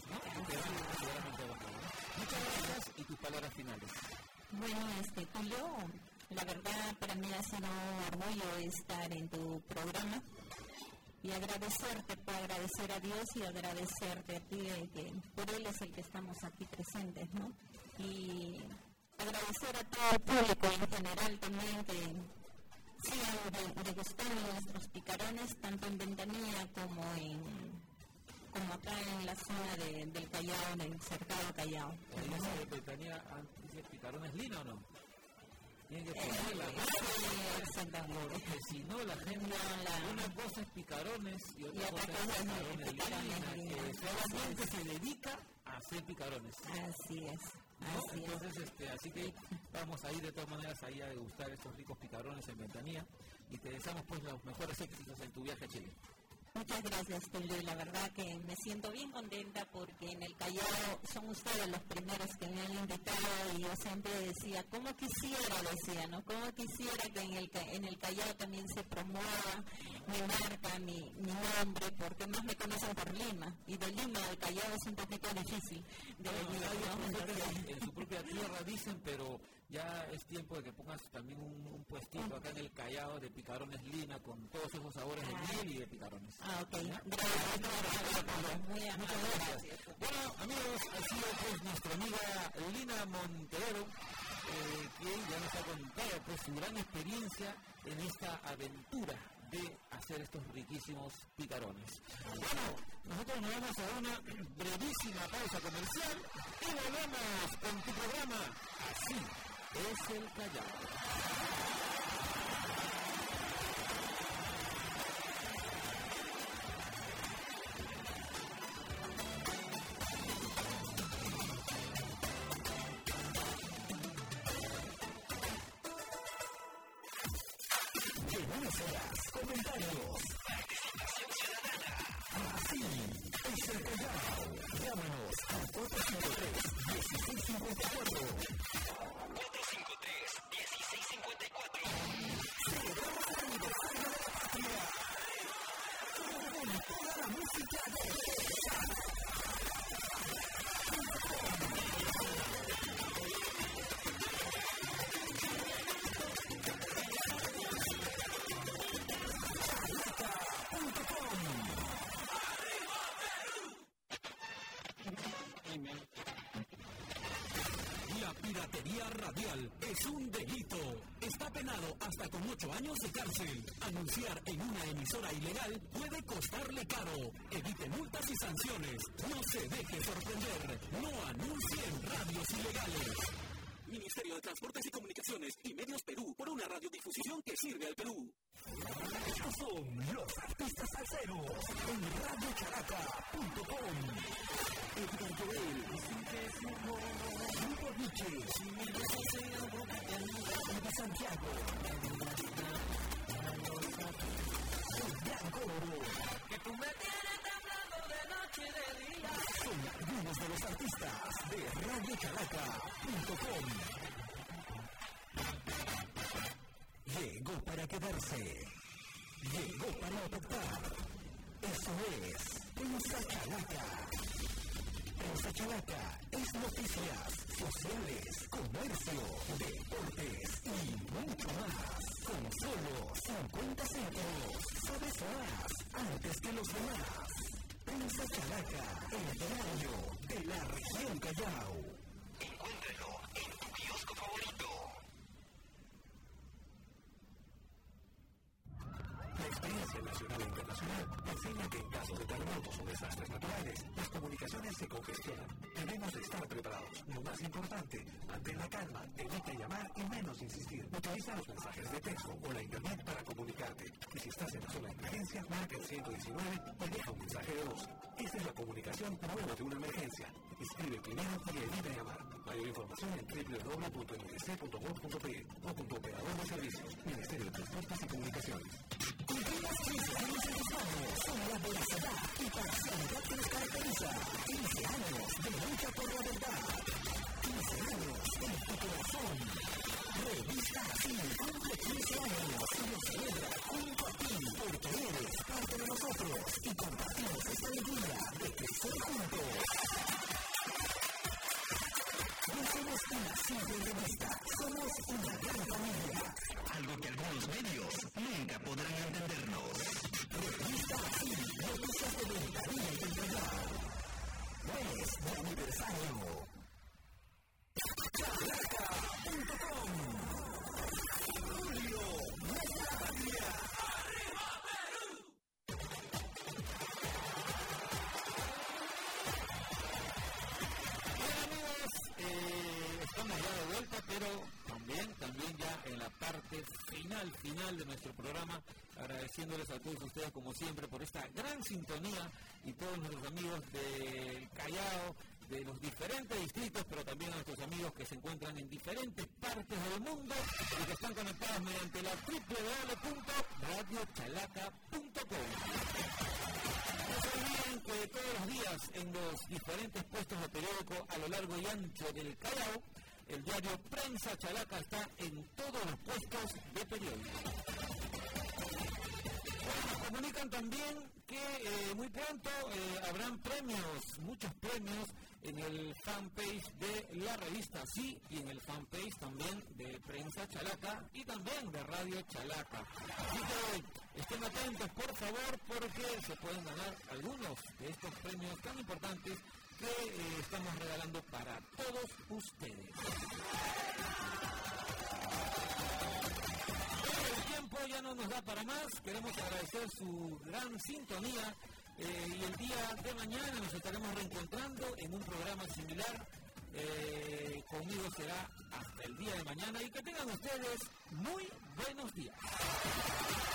[SPEAKER 2] Muchas gracias y tus palabras finales.
[SPEAKER 4] Bueno, este Julio, la verdad para mí ha sido un orgullo estar en tu programa y agradecerte, puedo agradecer a Dios y agradecerte a ti, de que por Él es el que estamos aquí presentes, ¿no? Y agradecer a todo el público en general también que sigan degustando nuestros picarones, tanto en Ventanilla como en como acá en la zona de, del Callao, del cercado Callao.
[SPEAKER 2] ¿Ahí esa Ventanilla antes picarones Lina o no? Tiene que ponerla,
[SPEAKER 4] eh, sí, exactamente.
[SPEAKER 2] Porque si no, la gente,
[SPEAKER 4] no, la...
[SPEAKER 2] una cosa es picarones y otra,
[SPEAKER 4] y otra cosa es picarones,
[SPEAKER 2] picarones
[SPEAKER 4] Lina,
[SPEAKER 2] que solamente se dedica a hacer picarones.
[SPEAKER 4] Así es.
[SPEAKER 2] ¿No?
[SPEAKER 4] Así
[SPEAKER 2] Entonces, este, así que vamos a ir de todas maneras ahí a degustar estos ricos picarones en Ventanilla y te deseamos pues los mejores éxitos en tu viaje a Chile.
[SPEAKER 4] Muchas gracias, Tulio. La verdad que me siento bien contenta porque en el Callao son ustedes los primeros que me han invitado y yo siempre decía, ¿cómo quisiera, decía, ¿no? ¿Cómo quisiera que en el, en el Callao también se promueva mi marca, mi, mi nombre, porque más me conocen por Lima y de Lima al Callao es un poquito difícil de venir, ¿no? Entonces,
[SPEAKER 2] en su propia tierra dicen, pero ya es tiempo de que pongas también un, un puestito acá en el Callao de picarones Lina con todos esos sabores de miel y de picarones.
[SPEAKER 4] Ah, ok. Gracias, gracias. Muy
[SPEAKER 2] Muchas gracias. Bueno, amigos, ha sido pues nuestra amiga Lina Montero, eh, que ya nos ha contado pues su gran experiencia en esta aventura de hacer estos riquísimos picarones. Bueno, nosotros nos vamos a una brevísima pausa comercial y volvemos con tu programa Así es el Callao.
[SPEAKER 1] Denuncias, comentarios, participación ciudadana. Así es el Callao. Llámanos al cuatro cinco tres, uno seis cinco cuatro. cuatro cinco tres, uno seis cinco cuatro. Celebramos el aniversario de la patria. Con toda la música de
[SPEAKER 5] piratería radial es un delito. Está penado hasta con ocho años de cárcel. Anunciar en una emisora ilegal puede costarle caro. Evite multas y sanciones. No se deje sorprender. No anuncie en radios ilegales. Ministerio de Transportes y Comunicaciones y Medios Perú, por una radiodifusión que sirve al Perú.
[SPEAKER 1] Estos son los artistas salseros en radio chalaca punto com. Edgar Joel, Grupo Nietzsche, de Santiago, el Gran Coro.
[SPEAKER 6] Que tú me tienes temblando de noche y de día.
[SPEAKER 1] Son algunos de los artistas de radio chalaca punto com. Llegó para quedarse. Llegó para adoptar. Eso es Prensa Chalaca. Prensa Chalaca es noticias, sociales, comercio, deportes y mucho más. con solo cincuenta centavos. ¿Sabes más? Antes que los demás. Prensa Chalaca, el diario de la región Callao. Encuéntralo en tu kiosco favorito. La experiencia nacional e internacional enseña que en caso de terremotos o desastres naturales, las comunicaciones se congestionan. Debemos estar preparados. Lo más importante, mantén la calma, evita llamar y menos insistir. Utiliza los mensajes de texto o la internet para comunicarte. Y si estás en la zona de emergencia, marca el ciento diecinueve y deja un mensaje de voz. Esta es la comunicación luego de una emergencia. Escribe primero y evita llamar. Mayor información en doble u doble u doble u punto eme de ce punto gob punto pe o punto operador de servicios. Ministerio de Transportes y Comunicaciones. Cumplimos quince años en tus manos, con la veracidad y parcialidad que nos caracteriza. quince años de lucha por la verdad. quince años en tu corazón. Revista Así cumple quince años y nos celebra junto a ti, porque eres parte de nosotros y compartimos esta alegría de crecer juntos. No somos una simple revista, somos una gran familia. Algo que algunos medios nunca podrán entendernos. Revista Así, noticias de ventanilla y del Callao. Mes de aniversario. Chalaca punto com. Julio, nuestra patria. ¡Arriba Perú!
[SPEAKER 2] Bien amigos, eh, estamos ya de vuelta, pero también, también ya en la parte final, final de nuestro programa, agradeciéndoles a todos ustedes como siempre por esta gran sintonía y todos nuestros amigos del Callao, de los diferentes distritos, pero también a nuestros amigos que se encuentran en diferentes partes del mundo y que están conectados mediante la doble u doble u doble u punto radio chalaca punto com. No se olviden que todos los días en los diferentes puestos de periódico a lo largo y ancho del Callao, el diario Prensa Chalaca está en todos los puestos de periódico. Bueno, nos comunican también que eh, muy pronto eh, habrán premios, muchos premios en el fanpage de la revista Sí y en el fanpage también de Prensa Chalaca y también de Radio Chalaca. Así que estén atentos, por favor, porque se pueden ganar algunos de estos premios tan importantes que eh, estamos regalando para todos ustedes. El tiempo ya no nos da para más. Queremos agradecer su gran sintonía. Eh, y el día de mañana nos estaremos reencontrando en un programa similar. Eh, conmigo será hasta el día de mañana y que tengan ustedes muy buenos días.